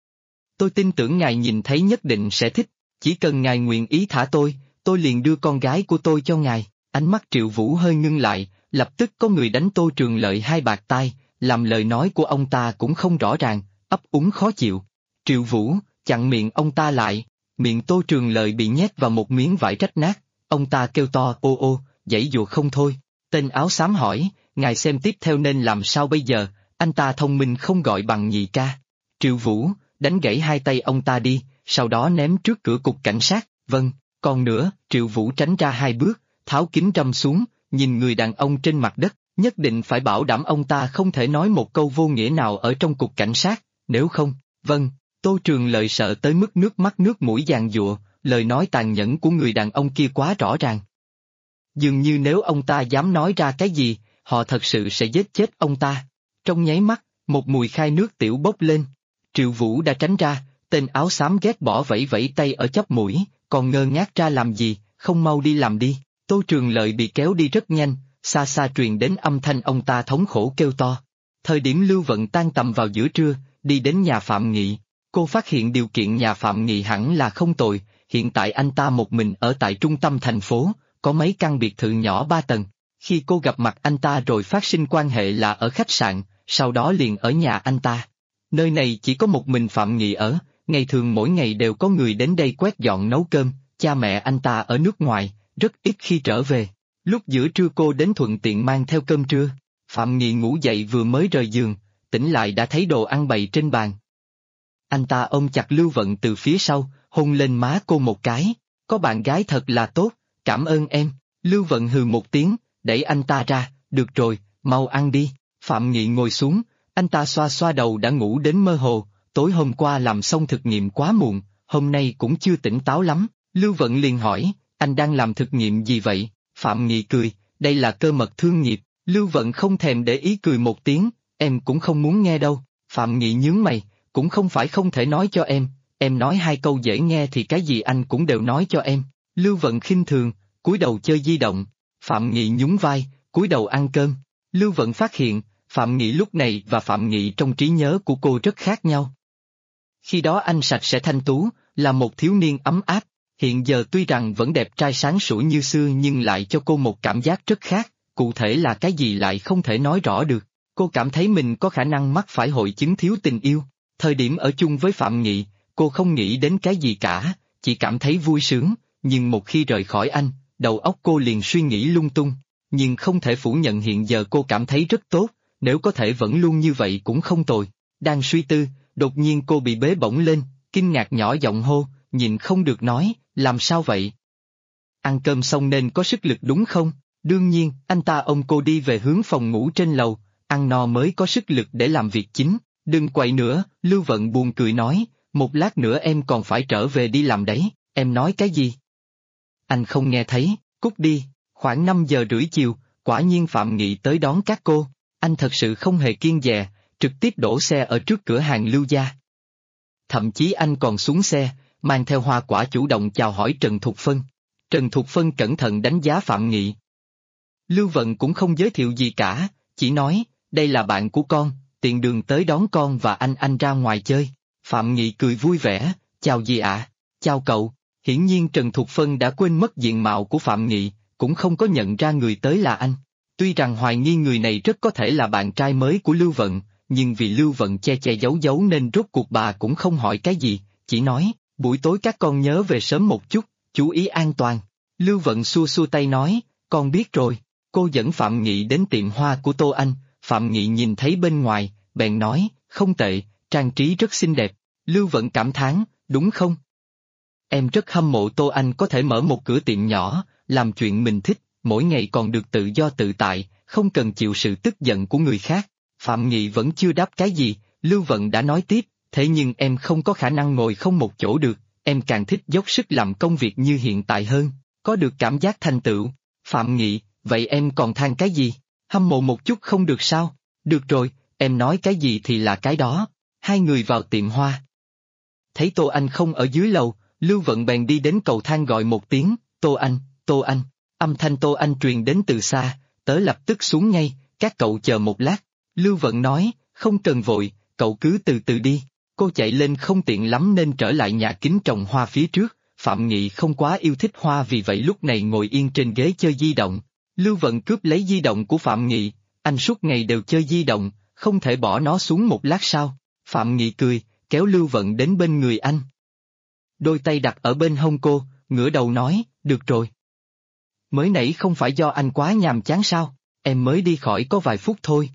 [SPEAKER 1] Tôi tin tưởng ngài nhìn thấy nhất định sẽ thích, chỉ cần ngài nguyện ý thả tôi liền đưa con gái của tôi cho ngài. Ánh mắt Triệu Vũ hơi ngưng lại, lập tức có người đánh Tô Trường Lợi hai bạt tai, làm lời nói của ông ta cũng không rõ ràng, ấp úng khó chịu. Triệu Vũ, chặn miệng ông ta lại, miệng Tô Trường Lợi bị nhét vào một miếng vải rách nát, ông ta kêu to ô ô, giãy giụa không thôi. Tên áo xám hỏi, ngài xem tiếp theo nên làm sao bây giờ, anh ta thông minh không gọi bằng nhị ca. Triệu Vũ, đánh gãy hai tay ông ta đi, sau đó ném trước cửa cục cảnh sát, vâng, còn nữa, Triệu Vũ tránh ra hai bước, tháo kính râm xuống, nhìn người đàn ông trên mặt đất, nhất định phải bảo đảm ông ta không thể nói một câu vô nghĩa nào ở trong cục cảnh sát, nếu không, vâng, Tô Trường Lợi sợ tới mức nước mắt nước mũi giàn giụa, lời nói tàn nhẫn của người đàn ông kia quá rõ ràng. Dường như nếu ông ta dám nói ra cái gì, họ thật sự sẽ giết chết ông ta. Trong nháy mắt, một mùi khai nước tiểu bốc lên. Triệu Vũ đã tránh ra, tên áo xám ghét bỏ vẫy vẫy tay ở chóp mũi, còn ngơ ngác ra làm gì, không mau đi làm đi. Tô Trường Lợi bị kéo đi rất nhanh, xa xa truyền đến âm thanh ông ta thống khổ kêu to. Thời điểm Lưu Vận tan tầm vào giữa trưa, đi đến nhà Phạm Nghị. Cô phát hiện điều kiện nhà Phạm Nghị hẳn là không tồi, hiện tại anh ta một mình ở tại trung tâm thành phố, có mấy căn biệt thự nhỏ 3 tầng. Khi cô gặp mặt anh ta rồi phát sinh quan hệ là ở khách sạn, sau đó liền ở nhà anh ta. Nơi này chỉ có một mình Phạm Nghị ở, ngày thường mỗi ngày đều có người đến đây quét dọn nấu cơm, cha mẹ anh ta ở nước ngoài, rất ít khi trở về. Lúc giữa trưa cô đến thuận tiện mang theo cơm trưa, Phạm Nghị ngủ dậy vừa mới rời giường, tỉnh lại đã thấy đồ ăn bày trên bàn. Anh ta ôm chặt Lưu Vận từ phía sau, hôn lên má cô một cái, có bạn gái thật là tốt, cảm ơn em. Lưu Vận hừ một tiếng, đẩy anh ta ra, được rồi, mau ăn đi. Phạm Nghị ngồi xuống, anh ta xoa xoa đầu đã ngủ đến mơ hồ, tối hôm qua làm xong thực nghiệm quá muộn, hôm nay cũng chưa tỉnh táo lắm. Lưu Vận liền hỏi, anh đang làm thực nghiệm gì vậy? Phạm Nghị cười, đây là cơ mật thương nghiệp. Lưu Vận không thèm để ý cười một tiếng, em cũng không muốn nghe đâu. Phạm Nghị nhướng mày, cũng không phải không thể nói cho em nói hai câu dễ nghe thì cái gì anh cũng đều nói cho em. Lưu Vận khinh thường, cúi đầu chơi di động. Phạm Nghị nhún vai, cúi đầu ăn cơm. Lưu Vận phát hiện, Phạm Nghị lúc này và Phạm Nghị trong trí nhớ của cô rất khác nhau. Khi đó anh sạch sẽ thanh tú, là một thiếu niên ấm áp, hiện giờ tuy rằng vẫn đẹp trai sáng sủa như xưa nhưng lại cho cô một cảm giác rất khác, cụ thể là cái gì lại không thể nói rõ được. Cô cảm thấy mình có khả năng mắc phải hội chứng thiếu tình yêu. Thời điểm ở chung với Phạm Nghị, cô không nghĩ đến cái gì cả, chỉ cảm thấy vui sướng, nhưng một khi rời khỏi anh, đầu óc cô liền suy nghĩ lung tung. Nhưng không thể phủ nhận hiện giờ cô cảm thấy rất tốt, nếu có thể vẫn luôn như vậy cũng không tồi. Đang suy tư, đột nhiên cô bị bế bổng lên, kinh ngạc nhỏ giọng hô, nhìn không được nói, làm sao vậy? Ăn cơm xong nên có sức lực đúng không? Đương nhiên, anh ta ôm cô đi về hướng phòng ngủ trên lầu, ăn no mới có sức lực để làm việc chính. Đừng quậy nữa, Lưu Vận buồn cười nói, một lát nữa em còn phải trở về đi làm đấy, em nói cái gì? Anh không nghe thấy, cút đi. Khoảng 5 giờ rưỡi chiều, quả nhiên Phạm Nghị tới đón các cô, anh thật sự không hề kiêng dè, trực tiếp đổ xe ở trước cửa hàng Lưu gia. Thậm chí anh còn xuống xe, mang theo hoa quả chủ động chào hỏi Trần Thục Phân. Trần Thục Phân cẩn thận đánh giá Phạm Nghị. Lưu Vận cũng không giới thiệu gì cả, chỉ nói, đây là bạn của con, tiện đường tới đón con và anh ra ngoài chơi. Phạm Nghị cười vui vẻ, chào gì ạ? Chào cậu. Hiển nhiên Trần Thục Phân đã quên mất diện mạo của Phạm Nghị, cũng không có nhận ra người tới là anh. Tuy rằng hoài nghi người này rất có thể là bạn trai mới của Lưu Vận, nhưng vì Lưu Vận che che giấu giấu nên rốt cuộc bà cũng không hỏi cái gì, chỉ nói, buổi tối các con nhớ về sớm một chút, chú ý an toàn. Lưu Vận xua xua tay nói, con biết rồi. Cô dẫn Phạm Nghị đến tiệm hoa của Tô Anh, Phạm Nghị nhìn thấy bên ngoài, bèn nói, không tệ, trang trí rất xinh đẹp. Lưu Vận cảm thán, đúng không? Em rất hâm mộ Tô Anh có thể mở một cửa tiệm nhỏ, làm chuyện mình thích, mỗi ngày còn được tự do tự tại, không cần chịu sự tức giận của người khác. Phạm Nghị vẫn chưa đáp cái gì, Lưu Vận đã nói tiếp, thế nhưng em không có khả năng ngồi không một chỗ được, em càng thích dốc sức làm công việc như hiện tại hơn, có được cảm giác thành tựu. Phạm Nghị, vậy em còn than cái gì? Hâm mộ một chút không được sao? Được rồi, em nói cái gì thì là cái đó. Hai người vào tiệm hoa. Thấy Tô Anh không ở dưới lầu, Lưu Vận bèn đi đến cầu thang gọi một tiếng, Tô Anh, Tô Anh. Âm thanh Tô Anh truyền đến từ xa, tớ lập tức xuống ngay, các cậu chờ một lát. Lưu Vận nói, không cần vội, cậu cứ từ từ đi. Cô chạy lên không tiện lắm nên trở lại nhà kính trồng hoa phía trước. Phạm Nghị không quá yêu thích hoa vì vậy lúc này ngồi yên trên ghế chơi di động. Lưu Vận cướp lấy di động của Phạm Nghị, anh suốt ngày đều chơi di động, không thể bỏ nó xuống một lát sao? Phạm Nghị cười, kéo Lưu Vận đến bên người anh. Đôi tay đặt ở bên hông cô, ngửa đầu nói, được rồi. Mới nãy không phải do anh quá nhàm chán sao, em mới đi khỏi có vài phút thôi.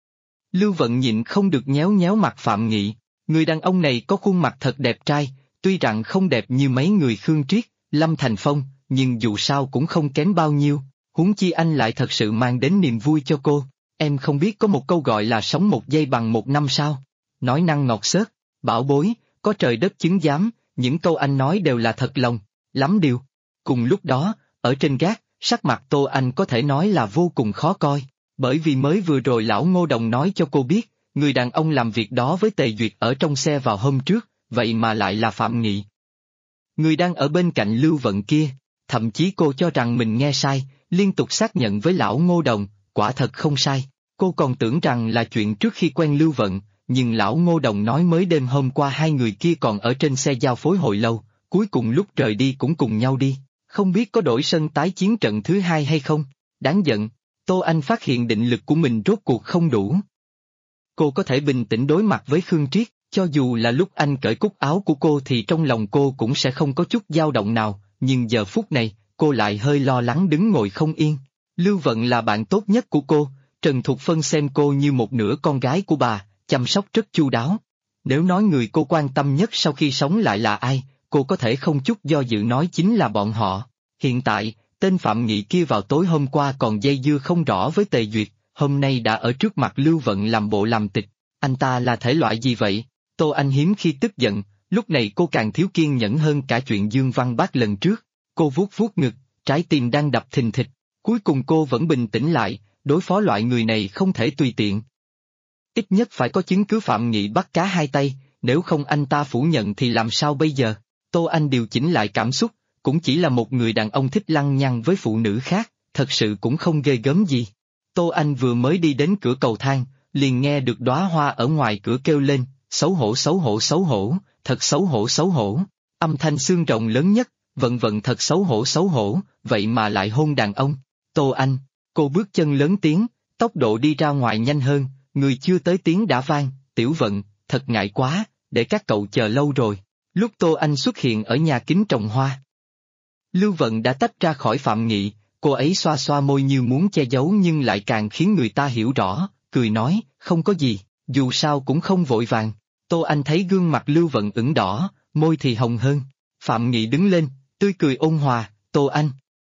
[SPEAKER 1] Lưu Vận nhịn không được nhéo nhéo mặt Phạm Nghị, người đàn ông này có khuôn mặt thật đẹp trai, tuy rằng không đẹp như mấy người Khương Triết, Lâm Thành Phong, nhưng dù sao cũng không kém bao nhiêu, huống chi anh lại thật sự mang đến niềm vui cho cô. Em không biết có một câu gọi là sống một giây bằng một năm sao? Nói năng ngọt xớt, bảo bối, có trời đất chứng giám, những câu anh nói đều là thật lòng, lắm điều. Cùng lúc đó, ở trên gác, sắc mặt Tô Anh có thể nói là vô cùng khó coi, bởi vì mới vừa rồi lão Ngô Đồng nói cho cô biết, người đàn ông làm việc đó với Tề Duyệt ở trong xe vào hôm trước, vậy mà lại là Phạm Nghị. Người đang ở bên cạnh Lưu Vận kia, thậm chí cô cho rằng mình nghe sai, liên tục xác nhận với lão Ngô Đồng, quả thật không sai. Cô còn tưởng rằng là chuyện trước khi quen Lưu Vận, nhưng lão Ngô Đồng nói mới đêm hôm qua hai người kia còn ở trên xe giao phối hồi lâu, cuối cùng lúc rời đi cũng cùng nhau đi, không biết có đổi sân tái chiến trận thứ hai hay không. Đáng giận, Tô Anh phát hiện định lực của mình rốt cuộc không đủ. Cô có thể bình tĩnh đối mặt với Khương Triết, cho dù là lúc anh cởi cúc áo của cô thì trong lòng cô cũng sẽ không có chút dao động nào, nhưng giờ phút này, cô lại hơi lo lắng đứng ngồi không yên. Lưu Vận là bạn tốt nhất của cô, Trần Thục Phân xem cô như một nửa con gái của bà, chăm sóc rất chu đáo. Nếu nói người cô quan tâm nhất sau khi sống lại là ai, cô có thể không chút do dự nói chính là bọn họ. Hiện tại, tên Phạm Nghị kia vào tối hôm qua còn dây dưa không rõ với Tề Duyệt, hôm nay đã ở trước mặt Lưu Vận làm bộ làm tịch. Anh ta là thể loại gì vậy? Tô Anh hiếm khi tức giận, lúc này cô càng thiếu kiên nhẫn hơn cả chuyện Dương Văn Bác lần trước. Cô vuốt vuốt ngực, trái tim đang đập thình thịch. Cuối cùng cô vẫn bình tĩnh lại, đối phó loại người này không thể tùy tiện. Ít nhất phải có chứng cứ Phạm Nghị bắt cá hai tay, nếu không anh ta phủ nhận thì làm sao bây giờ? Tô Anh điều chỉnh lại cảm xúc, cũng chỉ là một người đàn ông thích lăng nhăng với phụ nữ khác, thật sự cũng không ghê gớm gì. Tô Anh vừa mới đi đến cửa cầu thang, liền nghe được đóa hoa ở ngoài cửa kêu lên, xấu hổ xấu hổ xấu hổ, thật xấu hổ xấu hổ. Âm thanh xương rồng lớn nhất, vận vận thật xấu hổ, vậy mà lại hôn đàn ông. Tô Anh, cô bước chân lớn tiếng, tốc độ đi ra ngoài nhanh hơn, người chưa tới tiếng đã vang, Tiểu Vận, thật ngại quá, để các cậu chờ lâu rồi. Lúc Tô Anh xuất hiện ở nhà kính trồng hoa, Lưu Vận đã tách ra khỏi Phạm Nghị, cô ấy xoa xoa môi như muốn che giấu nhưng lại càng khiến người ta hiểu rõ, cười nói, không có gì, dù sao cũng không vội vàng. Tô Anh thấy gương mặt Lưu Vận ửng đỏ, môi thì hồng hơn. Phạm Nghị đứng lên, tươi cười ôn hòa, Tô Anh.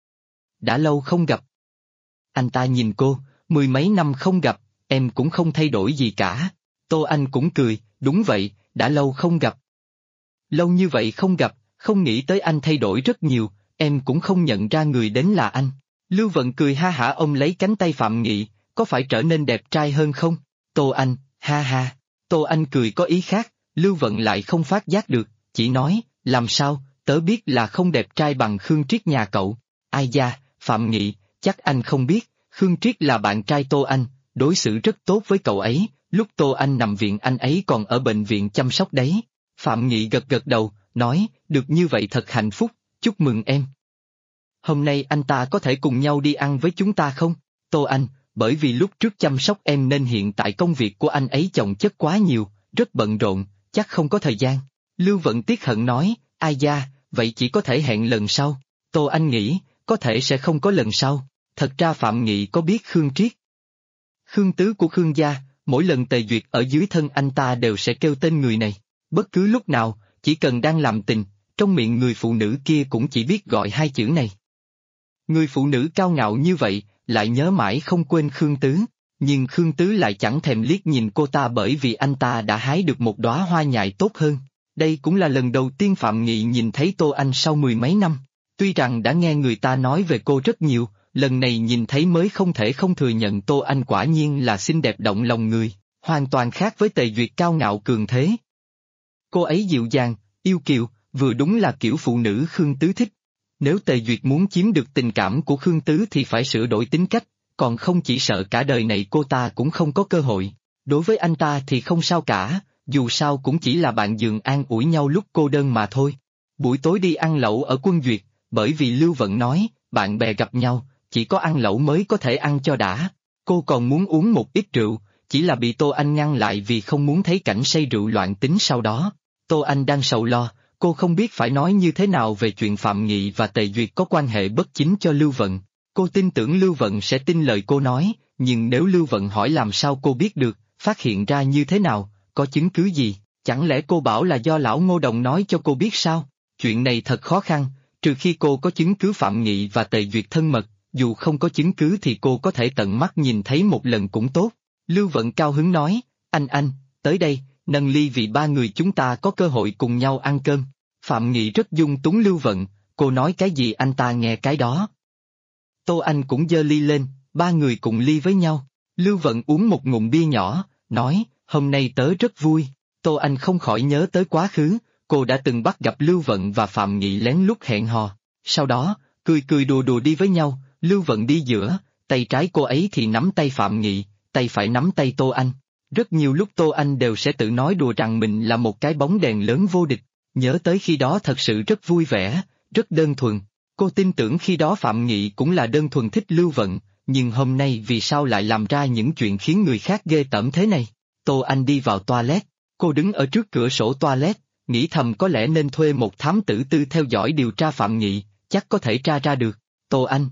[SPEAKER 1] Đã lâu không gặp. Anh ta nhìn cô, mười mấy năm không gặp, em cũng không thay đổi gì cả. Tô Anh cũng cười, đúng vậy, đã lâu không gặp. Lâu như vậy không gặp, không nghĩ tới anh thay đổi rất nhiều, em cũng không nhận ra người đến là anh. Lưu Vận cười ha hả ôm lấy cánh tay Phạm Nghị, có phải trở nên đẹp trai hơn không? Tô Anh, ha ha. Tô Anh cười có ý khác, Lưu Vận lại không phát giác được, chỉ nói, làm sao, tớ biết là không đẹp trai bằng Khương Triết nhà cậu. Ai da, Phạm Nghị, chắc anh không biết, Khương Triết là bạn trai Tô Anh, đối xử rất tốt với cậu ấy, lúc Tô Anh nằm viện anh ấy còn ở bệnh viện chăm sóc đấy. Phạm Nghị gật gật đầu, nói, được như vậy thật hạnh phúc, chúc mừng em. Hôm nay anh ta có thể cùng nhau đi ăn với chúng ta không? Tô Anh, bởi vì lúc trước chăm sóc em nên hiện tại công việc của anh ấy chồng chất quá nhiều, rất bận rộn, chắc không có thời gian. Lưu Vận tiếc hận nói, ai da, vậy chỉ có thể hẹn lần sau. Tô Anh nghĩ, có thể sẽ không có lần sau. Thật ra Phạm Nghị có biết Khương Triết, Khương Tứ của Khương gia, mỗi lần Tề Duyệt ở dưới thân anh ta đều sẽ kêu tên người này. Bất cứ lúc nào, chỉ cần đang làm tình, trong miệng người phụ nữ kia cũng chỉ biết gọi hai chữ này. Người phụ nữ cao ngạo như vậy, lại nhớ mãi không quên Khương Tứ, nhưng Khương Tứ lại chẳng thèm liếc nhìn cô ta bởi vì anh ta đã hái được một đóa hoa nhài tốt hơn. Đây cũng là lần đầu tiên Phạm Nghị nhìn thấy Tô Anh sau mười mấy năm. Tuy rằng đã nghe người ta nói về cô rất nhiều, lần này nhìn thấy mới không thể không thừa nhận Tô Anh quả nhiên là xinh đẹp động lòng người, hoàn toàn khác với Tề Duyệt cao ngạo cường thế. Cô ấy dịu dàng, yêu kiều, vừa đúng là kiểu phụ nữ Khương Tứ thích. Nếu Tề Duyệt muốn chiếm được tình cảm của Khương Tứ thì phải sửa đổi tính cách, còn không chỉ sợ cả đời này cô ta cũng không có cơ hội. Đối với anh ta thì không sao cả, dù sao cũng chỉ là bạn giường an ủi nhau lúc cô đơn mà thôi. Buổi tối đi ăn lẩu ở Quân Duyệt, bởi vì Lưu Vận nói, bạn bè gặp nhau, chỉ có ăn lẩu mới có thể ăn cho đã. Cô còn muốn uống một ít rượu, chỉ là bị Tô Anh ngăn lại vì không muốn thấy cảnh say rượu loạn tính sau đó. Tô Anh đang sầu lo, cô không biết phải nói như thế nào về chuyện Phạm Nghị và Tề Duyệt có quan hệ bất chính cho Lưu Vận. Cô tin tưởng Lưu Vận sẽ tin lời cô nói, nhưng nếu Lưu Vận hỏi làm sao cô biết được, phát hiện ra như thế nào, có chứng cứ gì, chẳng lẽ cô bảo là do lão Ngô Đồng nói cho cô biết sao? Chuyện này thật khó khăn, trừ khi cô có chứng cứ Phạm Nghị và Tề Duyệt thân mật, dù không có chứng cứ thì cô có thể tận mắt nhìn thấy một lần cũng tốt. Lưu Vận cao hứng nói, anh, tới đây, nâng ly vì ba người chúng ta có cơ hội cùng nhau ăn cơm. Phạm Nghị rất dung túng Lưu Vận, cô nói cái gì anh ta nghe cái đó. Tô Anh cũng giơ ly lên, ba người cùng ly với nhau. Lưu Vận uống một ngụm bia nhỏ, nói, hôm nay tớ rất vui. Tô Anh không khỏi nhớ tới quá khứ, cô đã từng bắt gặp Lưu Vận và Phạm Nghị lén lút hẹn hò. Sau đó, cười đùa đùa đi với nhau, Lưu Vận đi giữa, tay trái cô ấy thì nắm tay Phạm Nghị, tay phải nắm tay Tô Anh. Rất nhiều lúc Tô Anh đều sẽ tự nói đùa rằng mình là một cái bóng đèn lớn vô địch, nhớ tới khi đó thật sự rất vui vẻ, rất đơn thuần. Cô tin tưởng khi đó Phạm Nghị cũng là đơn thuần thích Lưu Vận, nhưng hôm nay vì sao lại làm ra những chuyện khiến người khác ghê tởm thế này? Tô Anh đi vào toilet, cô đứng ở trước cửa sổ toilet, nghĩ thầm có lẽ nên thuê một thám tử tư theo dõi điều tra Phạm Nghị, chắc có thể tra ra được. Tô Anh.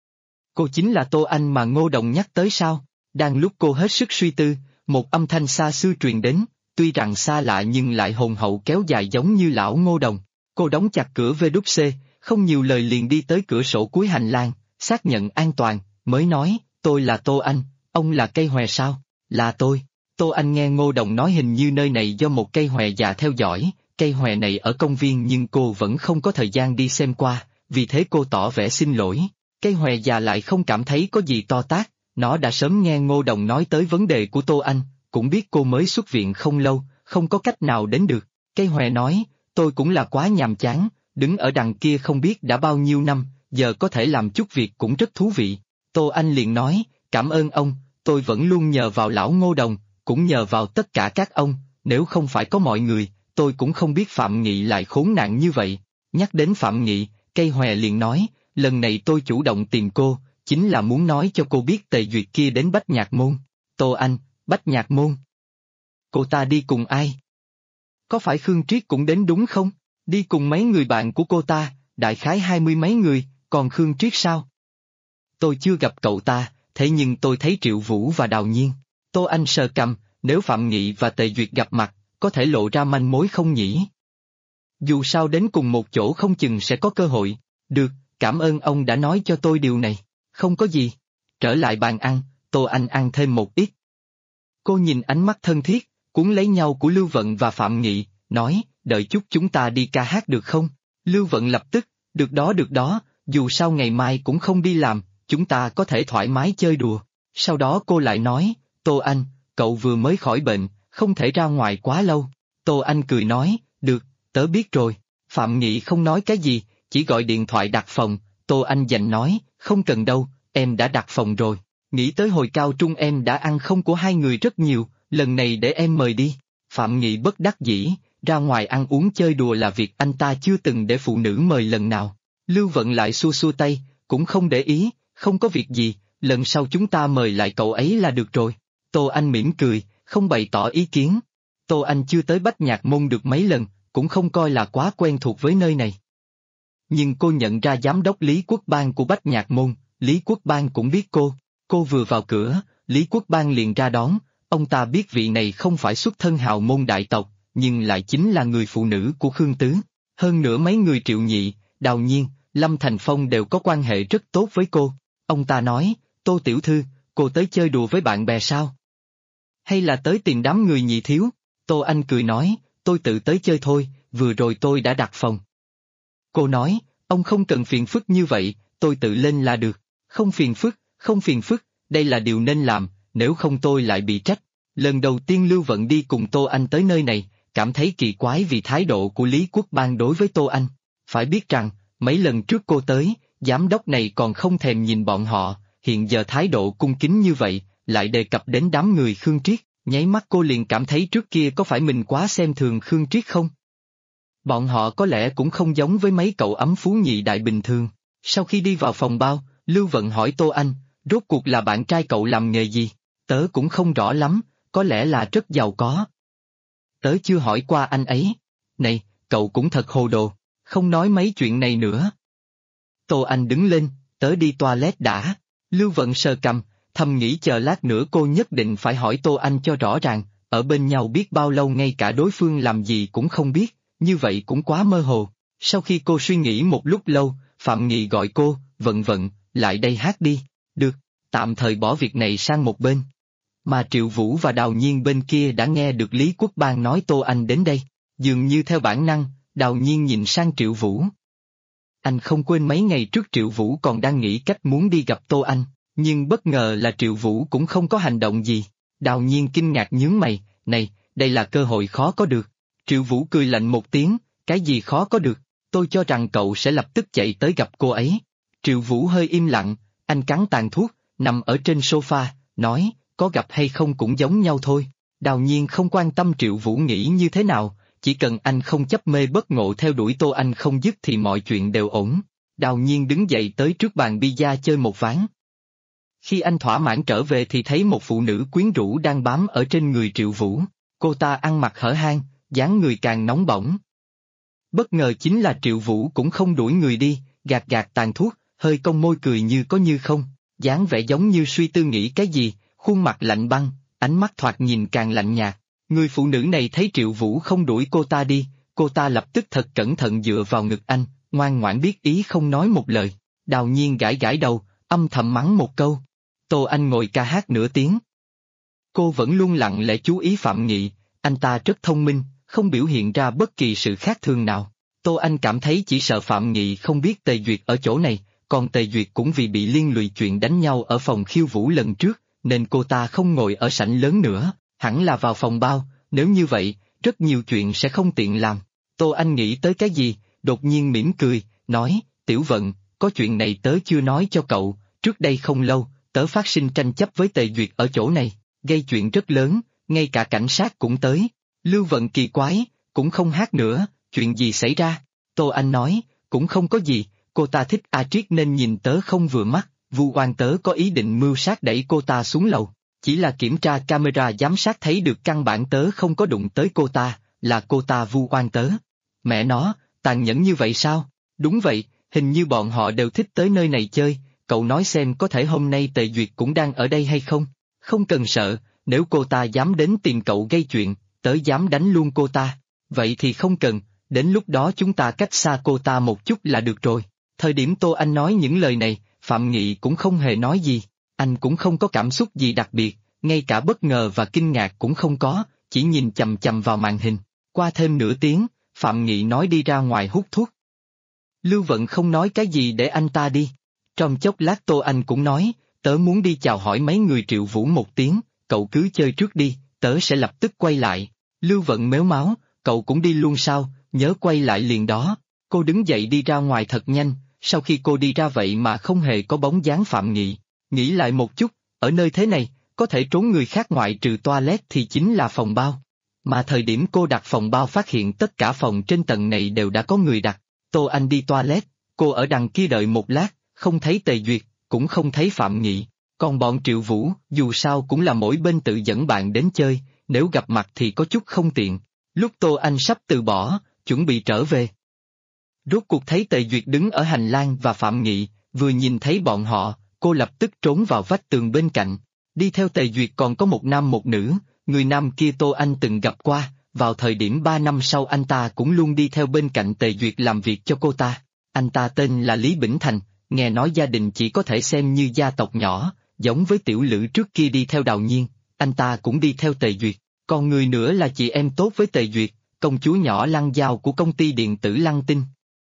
[SPEAKER 1] Cô chính là Tô Anh mà Ngô Đồng nhắc tới sao? Đang lúc cô hết sức suy tư, một âm thanh xa xưa truyền đến, tuy rằng xa lạ nhưng lại hồn hậu kéo dài giống như lão Ngô Đồng. Cô đóng chặt cửa WC, không nhiều lời liền đi tới cửa sổ cuối hành lang, xác nhận an toàn, mới nói, tôi là Tô Anh, ông là cây hòe sao? Là tôi. Tô Anh nghe Ngô Đồng nói hình như nơi này do một cây hòe già theo dõi, cây hòe này ở công viên nhưng cô vẫn không có thời gian đi xem qua, vì thế cô tỏ vẻ xin lỗi. Cây hòe già lại không cảm thấy có gì to tát, nó đã sớm nghe Ngô Đồng nói tới vấn đề của Tô Anh, cũng biết cô mới xuất viện không lâu, không có cách nào đến được. Cây hòe nói, tôi cũng là quá nhàm chán, đứng ở đằng kia không biết đã bao nhiêu năm, giờ có thể làm chút việc cũng rất thú vị. Tô Anh liền nói, cảm ơn ông, tôi vẫn luôn nhờ vào lão Ngô Đồng, cũng nhờ vào tất cả các ông, nếu không phải có mọi người, tôi cũng không biết Phạm Nghị lại khốn nạn như vậy. Nhắc đến Phạm Nghị, cây hòe liền nói, lần này tôi chủ động tìm cô, chính là muốn nói cho cô biết Tề Duyệt kia đến Bách Nhạc Môn. Tô Anh, Bách Nhạc Môn. Cô ta đi cùng ai? Có phải Khương Triết cũng đến đúng không? Đi cùng mấy người bạn của cô ta, đại khái 20 mấy người, còn Khương Triết sao? Tôi chưa gặp cậu ta, thế nhưng tôi thấy Triệu Vũ và Đào Nhiên. Tô Anh sờ cằm, nếu Phạm Nghị và Tề Duyệt gặp mặt, có thể lộ ra manh mối không nhỉ? Dù sao đến cùng một chỗ không chừng sẽ có cơ hội. Được, cảm ơn ông đã nói cho tôi điều này. Không có gì. Trở lại bàn ăn, Tô Anh ăn thêm một ít. Cô nhìn ánh mắt thân thiết, cuốn lấy nhau của Lưu Vận và Phạm Nghị, nói, đợi chút chúng ta đi ca hát được không? Lưu Vận lập tức, được đó, dù sao ngày mai cũng không đi làm, chúng ta có thể thoải mái chơi đùa. Sau đó cô lại nói, Tô Anh, cậu vừa mới khỏi bệnh, không thể ra ngoài quá lâu. Tô Anh cười nói, được, tớ biết rồi. Phạm Nghị không nói cái gì, chỉ gọi điện thoại đặt phòng. Tô Anh giành nói, không cần đâu, em đã đặt phòng rồi. Nghĩ tới hồi cao trung em đã ăn không của hai người rất nhiều, lần này để em mời đi. Phạm Nghị bất đắc dĩ, ra ngoài ăn uống chơi đùa là việc anh ta chưa từng để phụ nữ mời lần nào. Lưu Vận lại xua xua tay, cũng không để ý, không có việc gì, lần sau chúng ta mời lại cậu ấy là được rồi. Tô Anh mỉm cười, không bày tỏ ý kiến. Tô Anh chưa tới Bách Nhạc Môn được mấy lần, cũng không coi là quá quen thuộc với nơi này. Nhưng cô nhận ra giám đốc Lý Quốc Bang của Bách Nhạc Môn, Lý Quốc Bang cũng biết cô vừa vào cửa, Lý Quốc Bang liền ra đón, ông ta biết vị này không phải xuất thân hào môn đại tộc, nhưng lại chính là người phụ nữ của Khương Tứ. Hơn nữa mấy người Triệu Nhị, Đào Nhiên, Lâm Thành Phong đều có quan hệ rất tốt với cô. Ông ta nói, Tô tiểu thư, cô tới chơi đùa với bạn bè sao? Hay là tới tìm đám người Nhị thiếu? Tô Anh cười nói, tôi tự tới chơi thôi, vừa rồi tôi đã đặt phòng. Cô nói, ông không cần phiền phức như vậy, tôi tự lên là được. Không phiền phức, đây là điều nên làm, nếu không tôi lại bị trách. Lần đầu tiên Lưu Vận đi cùng Tô Anh tới nơi này, cảm thấy kỳ quái vì thái độ của Lý Quốc Bang đối với Tô Anh. Phải biết rằng, mấy lần trước cô tới, giám đốc này còn không thèm nhìn bọn họ, hiện giờ thái độ cung kính như vậy, lại đề cập đến đám người Khương Triết, nháy mắt cô liền cảm thấy trước kia có phải mình quá xem thường Khương Triết không? Bọn họ có lẽ cũng không giống với mấy cậu ấm phú nhị đại bình thường. Sau khi đi vào phòng bao, Lưu Vận hỏi Tô Anh, rốt cuộc là bạn trai cậu làm nghề gì? Tớ cũng không rõ lắm, có lẽ là rất giàu có. Tớ chưa hỏi qua anh ấy. Này, cậu cũng thật hồ đồ, không nói mấy chuyện này nữa. Tô Anh đứng lên, tớ đi toilet đã. Lưu Vận sờ cằm, thầm nghĩ chờ lát nữa cô nhất định phải hỏi Tô Anh cho rõ ràng, ở bên nhau biết bao lâu ngay cả đối phương làm gì cũng không biết, như vậy cũng quá mơ hồ. Sau khi cô suy nghĩ một lúc lâu, Phạm Nghị gọi cô, Vận, lại đây hát đi. Được, tạm thời bỏ việc này sang một bên. Mà Triệu Vũ và Đào Nhiên bên kia đã nghe được Lý Quốc Bang nói Tô Anh đến đây. Dường như theo bản năng, Đào Nhiên nhìn sang Triệu Vũ. Anh không quên mấy ngày trước Triệu Vũ còn đang nghĩ cách muốn đi gặp Tô Anh, nhưng bất ngờ là Triệu Vũ cũng không có hành động gì. Đào Nhiên kinh ngạc nhướng mày, này, đây là cơ hội khó có được. Triệu Vũ cười lạnh một tiếng, cái gì khó có được, tôi cho rằng cậu sẽ lập tức chạy tới gặp cô ấy. Triệu Vũ hơi im lặng, anh cắn tàn thuốc, nằm ở trên sofa, nói, có gặp hay không cũng giống nhau thôi. Đào Nhiên không quan tâm Triệu Vũ nghĩ như thế nào, chỉ cần anh không chấp mê bất ngộ theo đuổi Tô Anh không dứt thì mọi chuyện đều ổn. Đào Nhiên đứng dậy tới trước bàn bida chơi một ván. Khi anh thỏa mãn trở về thì thấy một phụ nữ quyến rũ đang bám ở trên người Triệu Vũ. Cô ta ăn mặc hở hang, dáng người càng nóng bỏng. Bất ngờ chính là Triệu Vũ cũng không đuổi người đi, gạt tàn thuốc, hơi cong môi cười như có như không, dáng vẻ giống như suy tư nghĩ cái gì, khuôn mặt lạnh băng, ánh mắt thoạt nhìn càng lạnh nhạt. Người phụ nữ này thấy Triệu Vũ không đuổi cô ta đi, cô ta lập tức thật cẩn thận dựa vào ngực anh, ngoan ngoãn biết ý không nói một lời. Đào Nhiên gãi đầu, âm thầm mắng một câu. Tô Anh ngồi ca hát nửa tiếng. Cô vẫn luôn lặng lẽ chú ý Phạm Nghị, anh ta rất thông minh, không biểu hiện ra bất kỳ sự khác thường nào. Tô Anh cảm thấy chỉ sợ Phạm Nghị không biết Tề Duyệt ở chỗ này, còn Tề Duyệt cũng vì bị liên lụy chuyện đánh nhau ở phòng khiêu vũ lần trước, nên cô ta không ngồi ở sảnh lớn nữa, hẳn là vào phòng bao, nếu như vậy, rất nhiều chuyện sẽ không tiện làm. Tô Anh nghĩ tới cái gì, đột nhiên mỉm cười, nói, Tiểu Vận, có chuyện này tớ chưa nói cho cậu, trước đây không lâu, tớ phát sinh tranh chấp với Tề Duyệt ở chỗ này, gây chuyện rất lớn, ngay cả cảnh sát cũng tới. Lưu Vận kỳ quái, cũng không hát nữa, chuyện gì xảy ra? Tô Anh nói, cũng không có gì, cô ta thích A Triết nên nhìn tớ không vừa mắt, vu oan tớ có ý định mưu sát đẩy cô ta xuống lầu. Chỉ là kiểm tra camera giám sát thấy được căn bản tớ không có đụng tới cô ta, là cô ta vu oan tớ. Mẹ nó, tàn nhẫn như vậy sao? Đúng vậy, hình như bọn họ đều thích tới nơi này chơi, cậu nói xem có thể hôm nay Tề Duyệt cũng đang ở đây hay không? Không cần sợ, nếu cô ta dám đến tìm cậu gây chuyện, tớ dám đánh luôn cô ta. Vậy thì không cần, đến lúc đó chúng ta cách xa cô ta một chút là được rồi. Thời điểm Tô Anh nói những lời này, Phạm Nghị cũng không hề nói gì, anh cũng không có cảm xúc gì đặc biệt, ngay cả bất ngờ và kinh ngạc cũng không có, chỉ nhìn chằm chằm vào màn hình. Qua thêm nửa tiếng, Phạm Nghị nói đi ra ngoài hút thuốc. Lưu Vận không nói cái gì để anh ta đi. Trong chốc lát Tô Anh cũng nói, tớ muốn đi chào hỏi mấy người Triệu Vũ một tiếng, cậu cứ chơi trước đi, tớ sẽ lập tức quay lại. Lưu Vận mếu máo, cậu cũng đi luôn sao, nhớ quay lại liền đó. Cô đứng dậy đi ra ngoài thật nhanh, sau khi cô đi ra vậy mà không hề có bóng dáng Phạm Nghị. Nghĩ lại một chút, ở nơi thế này, có thể trốn người khác ngoại trừ toilet thì chính là phòng bao. Mà thời điểm cô đặt phòng bao phát hiện tất cả phòng trên tầng này đều đã có người đặt. Tô Anh đi toilet, cô ở đằng kia đợi một lát, không thấy Tề Duyệt, cũng không thấy Phạm Nghị. Còn bọn Triệu Vũ, dù sao cũng là mỗi bên tự dẫn bạn đến chơi, nếu gặp mặt thì có chút không tiện. Lúc Tô Anh sắp từ bỏ, chuẩn bị trở về. Rốt cuộc thấy Tề Duyệt đứng ở hành lang và Phạm Nghị, vừa nhìn thấy bọn họ, cô lập tức trốn vào vách tường bên cạnh. Đi theo Tề Duyệt còn có một nam một nữ, người nam kia Tô Anh từng gặp qua, vào thời điểm 3 năm sau anh ta cũng luôn đi theo bên cạnh Tề Duyệt làm việc cho cô ta. Anh ta tên là Lý Bỉnh Thành, nghe nói gia đình chỉ có thể xem như gia tộc nhỏ, giống với Tiểu Lữ trước kia đi theo Đào Nhiên, anh ta cũng đi theo Tề Duyệt. Còn người nữa là chị em tốt với Tề Duyệt, công chúa nhỏ Lăng Giao của công ty điện tử Lăng Tinh.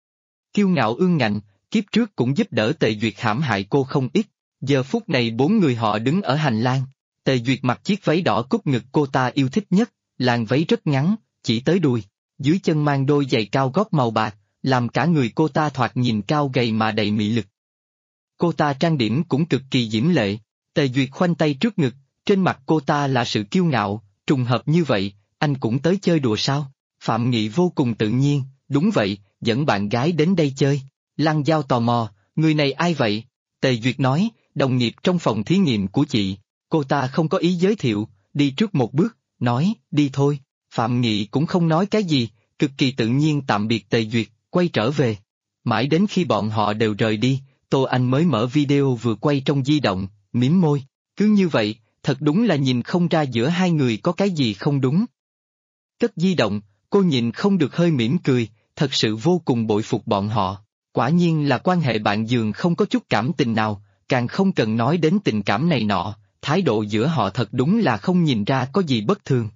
[SPEAKER 1] Kiêu ngạo ương ngạnh, kiếp trước cũng giúp đỡ Tề Duyệt hãm hại cô không ít. Giờ phút này 4 người họ đứng ở hành lang. Tề Duyệt mặc chiếc váy đỏ cúp ngực cô ta yêu thích nhất, làn váy rất ngắn, chỉ tới đùi, dưới chân mang đôi giày cao gót màu bạc, làm cả người cô ta thoạt nhìn cao gầy mà đầy mị lực. Cô ta trang điểm cũng cực kỳ diễm lệ, Tề Duyệt khoanh tay trước ngực, trên mặt cô ta là sự kiêu ngạo, trùng hợp như vậy, anh cũng tới chơi đùa sao? Phạm Nghị vô cùng tự nhiên, đúng vậy, dẫn bạn gái đến đây chơi. Lăng Giao tò mò, người này ai vậy? Tề Duyệt nói, đồng nghiệp trong phòng thí nghiệm của chị. Cô ta không có ý giới thiệu, đi trước một bước, nói, đi thôi. Phạm Nghị cũng không nói cái gì, cực kỳ tự nhiên tạm biệt Tề Duyệt, quay trở về. Mãi đến khi bọn họ đều rời đi, Tô Anh mới mở video vừa quay trong di động, mím môi. Cứ như vậy, thật đúng là nhìn không ra giữa hai người có cái gì không đúng. Cất di động, cô nhịn không được hơi mỉm cười, thật sự vô cùng bội phục bọn họ. Quả nhiên là quan hệ bạn giường không có chút cảm tình nào, càng không cần nói đến tình cảm này nọ, thái độ giữa họ thật đúng là không nhìn ra có gì bất thường.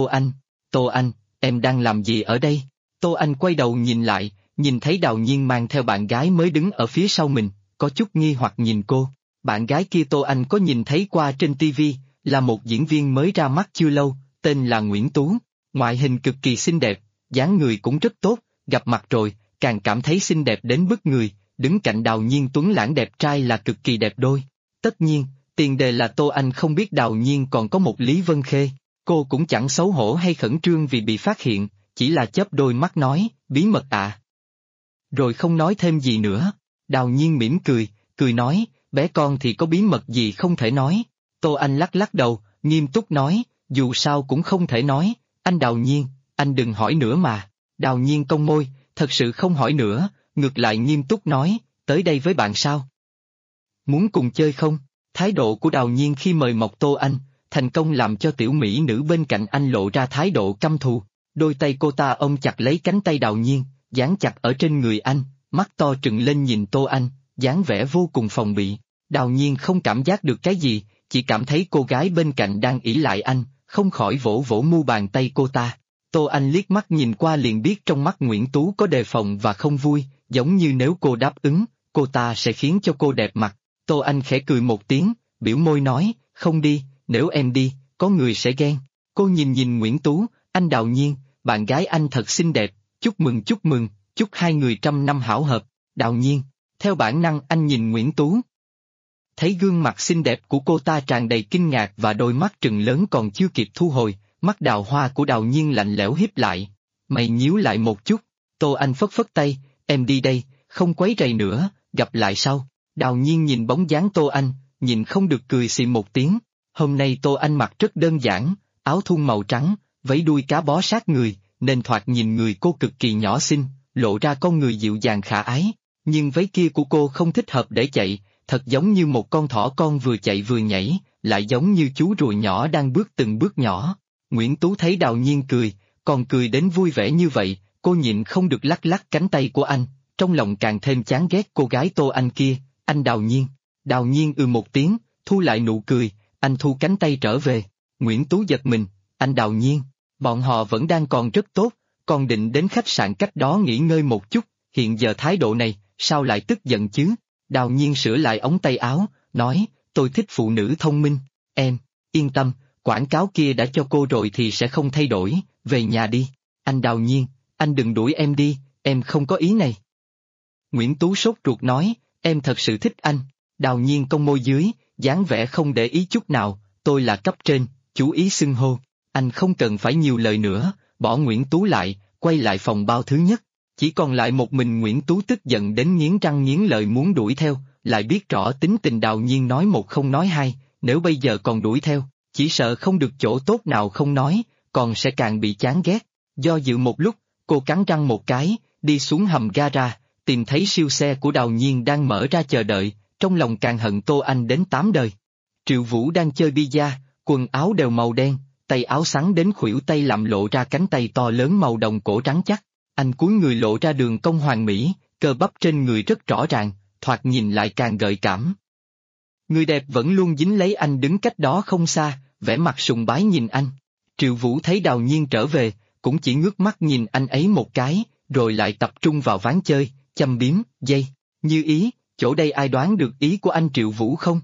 [SPEAKER 1] Tô Anh, em đang làm gì ở đây? Tô Anh quay đầu nhìn lại, nhìn thấy Đào Nhiên mang theo bạn gái mới đứng ở phía sau mình, có chút nghi hoặc nhìn cô. Bạn gái kia Tô Anh có nhìn thấy qua trên TV, là một diễn viên mới ra mắt chưa lâu, tên là Nguyễn Tú, ngoại hình cực kỳ xinh đẹp, dáng người cũng rất tốt, gặp mặt rồi, càng cảm thấy xinh đẹp đến bức người, đứng cạnh Đào Nhiên tuấn lãng đẹp trai là cực kỳ đẹp đôi. Tất nhiên, tiền đề là Tô Anh không biết Đào Nhiên còn có một Lý Vân Khê, cô cũng chẳng xấu hổ hay khẩn trương vì bị phát hiện, chỉ là chớp đôi mắt nói, bí mật à. Rồi không nói thêm gì nữa, Đào Nhiên mỉm cười nói, bé con thì có bí mật gì không thể nói. Tô Anh lắc lắc đầu, nghiêm túc nói, dù sao cũng không thể nói, anh Đào Nhiên, anh đừng hỏi nữa mà. Đào Nhiên cong môi, thật sự không hỏi nữa, ngược lại nghiêm túc nói, tới đây với bạn sao? Muốn cùng chơi không? Thái độ của Đào Nhiên khi mời mọc Tô Anh, thành công làm cho tiểu mỹ nữ bên cạnh anh lộ ra thái độ căm thù. Đôi tay cô ta ôm chặt lấy cánh tay Đào Nhiên, dán chặt ở trên người anh, mắt to trừng lên nhìn Tô Anh, dáng vẻ vô cùng phòng bị. Đào Nhiên không cảm giác được cái gì, chỉ cảm thấy cô gái bên cạnh đang ỷ lại anh, không khỏi vỗ vỗ mu bàn tay cô ta. Tô Anh liếc mắt nhìn qua liền biết trong mắt Nguyễn Tú có đề phòng và không vui, giống như nếu cô đáp ứng, cô ta sẽ khiến cho cô đẹp mặt. Tô Anh khẽ cười một tiếng, biểu môi nói, không đi, nếu em đi, có người sẽ ghen. Cô nhìn Nguyễn Tú, anh Đào Nhiên, bạn gái anh thật xinh đẹp, chúc mừng, chúc hai người trăm năm hảo hợp. Đào Nhiên, theo bản năng anh nhìn Nguyễn Tú. Thấy gương mặt xinh đẹp của cô ta tràn đầy kinh ngạc và đôi mắt trừng lớn còn chưa kịp thu hồi, mắt đào hoa của Đào Nhiên lạnh lẽo híp lại. Mày nhíu lại một chút, Tô Anh phất phất tay, em đi đây, không quấy rầy nữa, gặp lại sau. Đào Nhiên nhìn bóng dáng Tô Anh, nhìn không được cười xì một tiếng. Hôm nay Tô Anh mặc rất đơn giản, áo thun màu trắng, váy đuôi cá bó sát người, nên thoạt nhìn người cô cực kỳ nhỏ xinh, lộ ra con người dịu dàng khả ái. Nhưng váy kia của cô không thích hợp để chạy, thật giống như một con thỏ con vừa chạy vừa nhảy, lại giống như chú ruồi nhỏ đang bước từng bước nhỏ. Nguyễn Tú thấy Đào Nhiên cười, còn cười đến vui vẻ như vậy, cô nhịn không được lắc lắc cánh tay của anh, trong lòng càng thêm chán ghét cô gái Tô Anh kia, anh Đào Nhiên. Đào Nhiên một tiếng, thu lại nụ cười, anh thu cánh tay trở về. Nguyễn Tú giật mình, anh Đào Nhiên, bọn họ vẫn đang còn rất tốt, còn định đến khách sạn cách đó nghỉ ngơi một chút, hiện giờ thái độ này, sao lại tức giận chứ? Đào Nhiên sửa lại ống tay áo, nói, tôi thích phụ nữ thông minh, em, yên tâm, quảng cáo kia đã cho cô rồi thì sẽ không thay đổi, về nhà đi. Anh Đào Nhiên, anh đừng đuổi em đi, em không có ý này. Nguyễn Tú sốt ruột nói, em thật sự thích anh. Đào Nhiên cong môi dưới, dáng vẻ không để ý chút nào, tôi là cấp trên, chú ý xưng hô. Anh không cần phải nhiều lời nữa, bỏ Nguyễn Tú lại, quay lại phòng bao thứ nhất. Chỉ còn lại một mình Nguyễn Tú tức giận đến nghiến răng nghiến lợi muốn đuổi theo, lại biết rõ tính tình Đào Nhiên nói một không nói hai, nếu bây giờ còn đuổi theo, chỉ sợ không được chỗ tốt nào không nói, còn sẽ càng bị chán ghét. Do dự một lúc, cô cắn răng một cái, đi xuống hầm gara, tìm thấy siêu xe của Đào Nhiên đang mở ra chờ đợi, trong lòng càng hận Tô Anh đến 8 đời. Triệu Vũ đang chơi bida, quần áo đều màu đen, tay áo sắn đến khuỷu tay làm lộ ra cánh tay to lớn màu đồng cổ trắng chắc. Anh cúi người lộ ra đường cong hoàn mỹ, cơ bắp trên người rất rõ ràng, thoạt nhìn lại càng gợi cảm. Người đẹp vẫn luôn dính lấy anh đứng cách đó không xa, vẻ mặt sùng bái nhìn anh. Triệu Vũ thấy Đào Nhiên trở về, cũng chỉ ngước mắt nhìn anh ấy một cái, rồi lại tập trung vào ván chơi, châm biếm, dây, như ý, chỗ đây ai đoán được ý của anh Triệu Vũ không?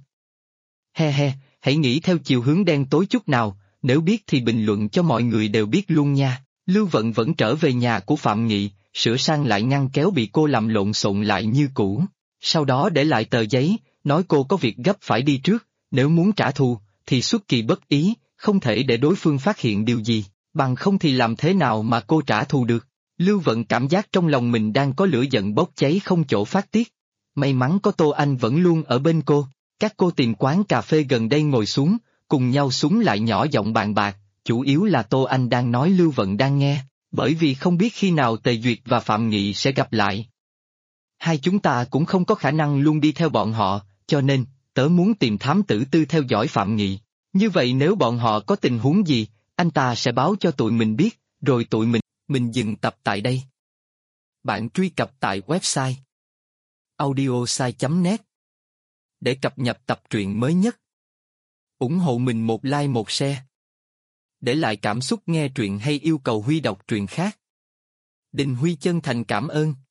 [SPEAKER 1] He he, hãy nghĩ theo chiều hướng đen tối chút nào, nếu biết thì bình luận cho mọi người đều biết luôn nha. Lưu Vận vẫn trở về nhà của Phạm Nghị, sửa sang lại ngăn kéo bị cô làm lộn xộn lại như cũ. Sau đó để lại tờ giấy, nói cô có việc gấp phải đi trước, nếu muốn trả thù, thì xuất kỳ bất ý, không thể để đối phương phát hiện điều gì, bằng không thì làm thế nào mà cô trả thù được. Lưu Vận cảm giác trong lòng mình đang có lửa giận bốc cháy không chỗ phát tiết. May mắn có Tô Anh vẫn luôn ở bên cô, các cô tìm quán cà phê gần đây ngồi xuống, cùng nhau súng lại nhỏ giọng bàn bạc, chủ yếu là Tô Anh đang nói Lưu Vận đang nghe, bởi vì không biết khi nào Tề Duyệt và Phạm Nghị sẽ gặp lại. Hai chúng ta cũng không có khả năng luôn đi theo bọn họ, cho nên, tớ muốn tìm thám tử Tư theo dõi Phạm Nghị. Như vậy nếu bọn họ có tình huống gì, anh ta sẽ báo cho tụi mình biết, rồi tụi mình dừng tập tại đây. Bạn truy cập tại website audiosai.net để cập nhật tập truyện mới nhất. Ủng hộ mình một like một share. Để lại cảm xúc nghe truyện hay yêu cầu Huy đọc truyện khác. Đình Huy chân thành cảm ơn.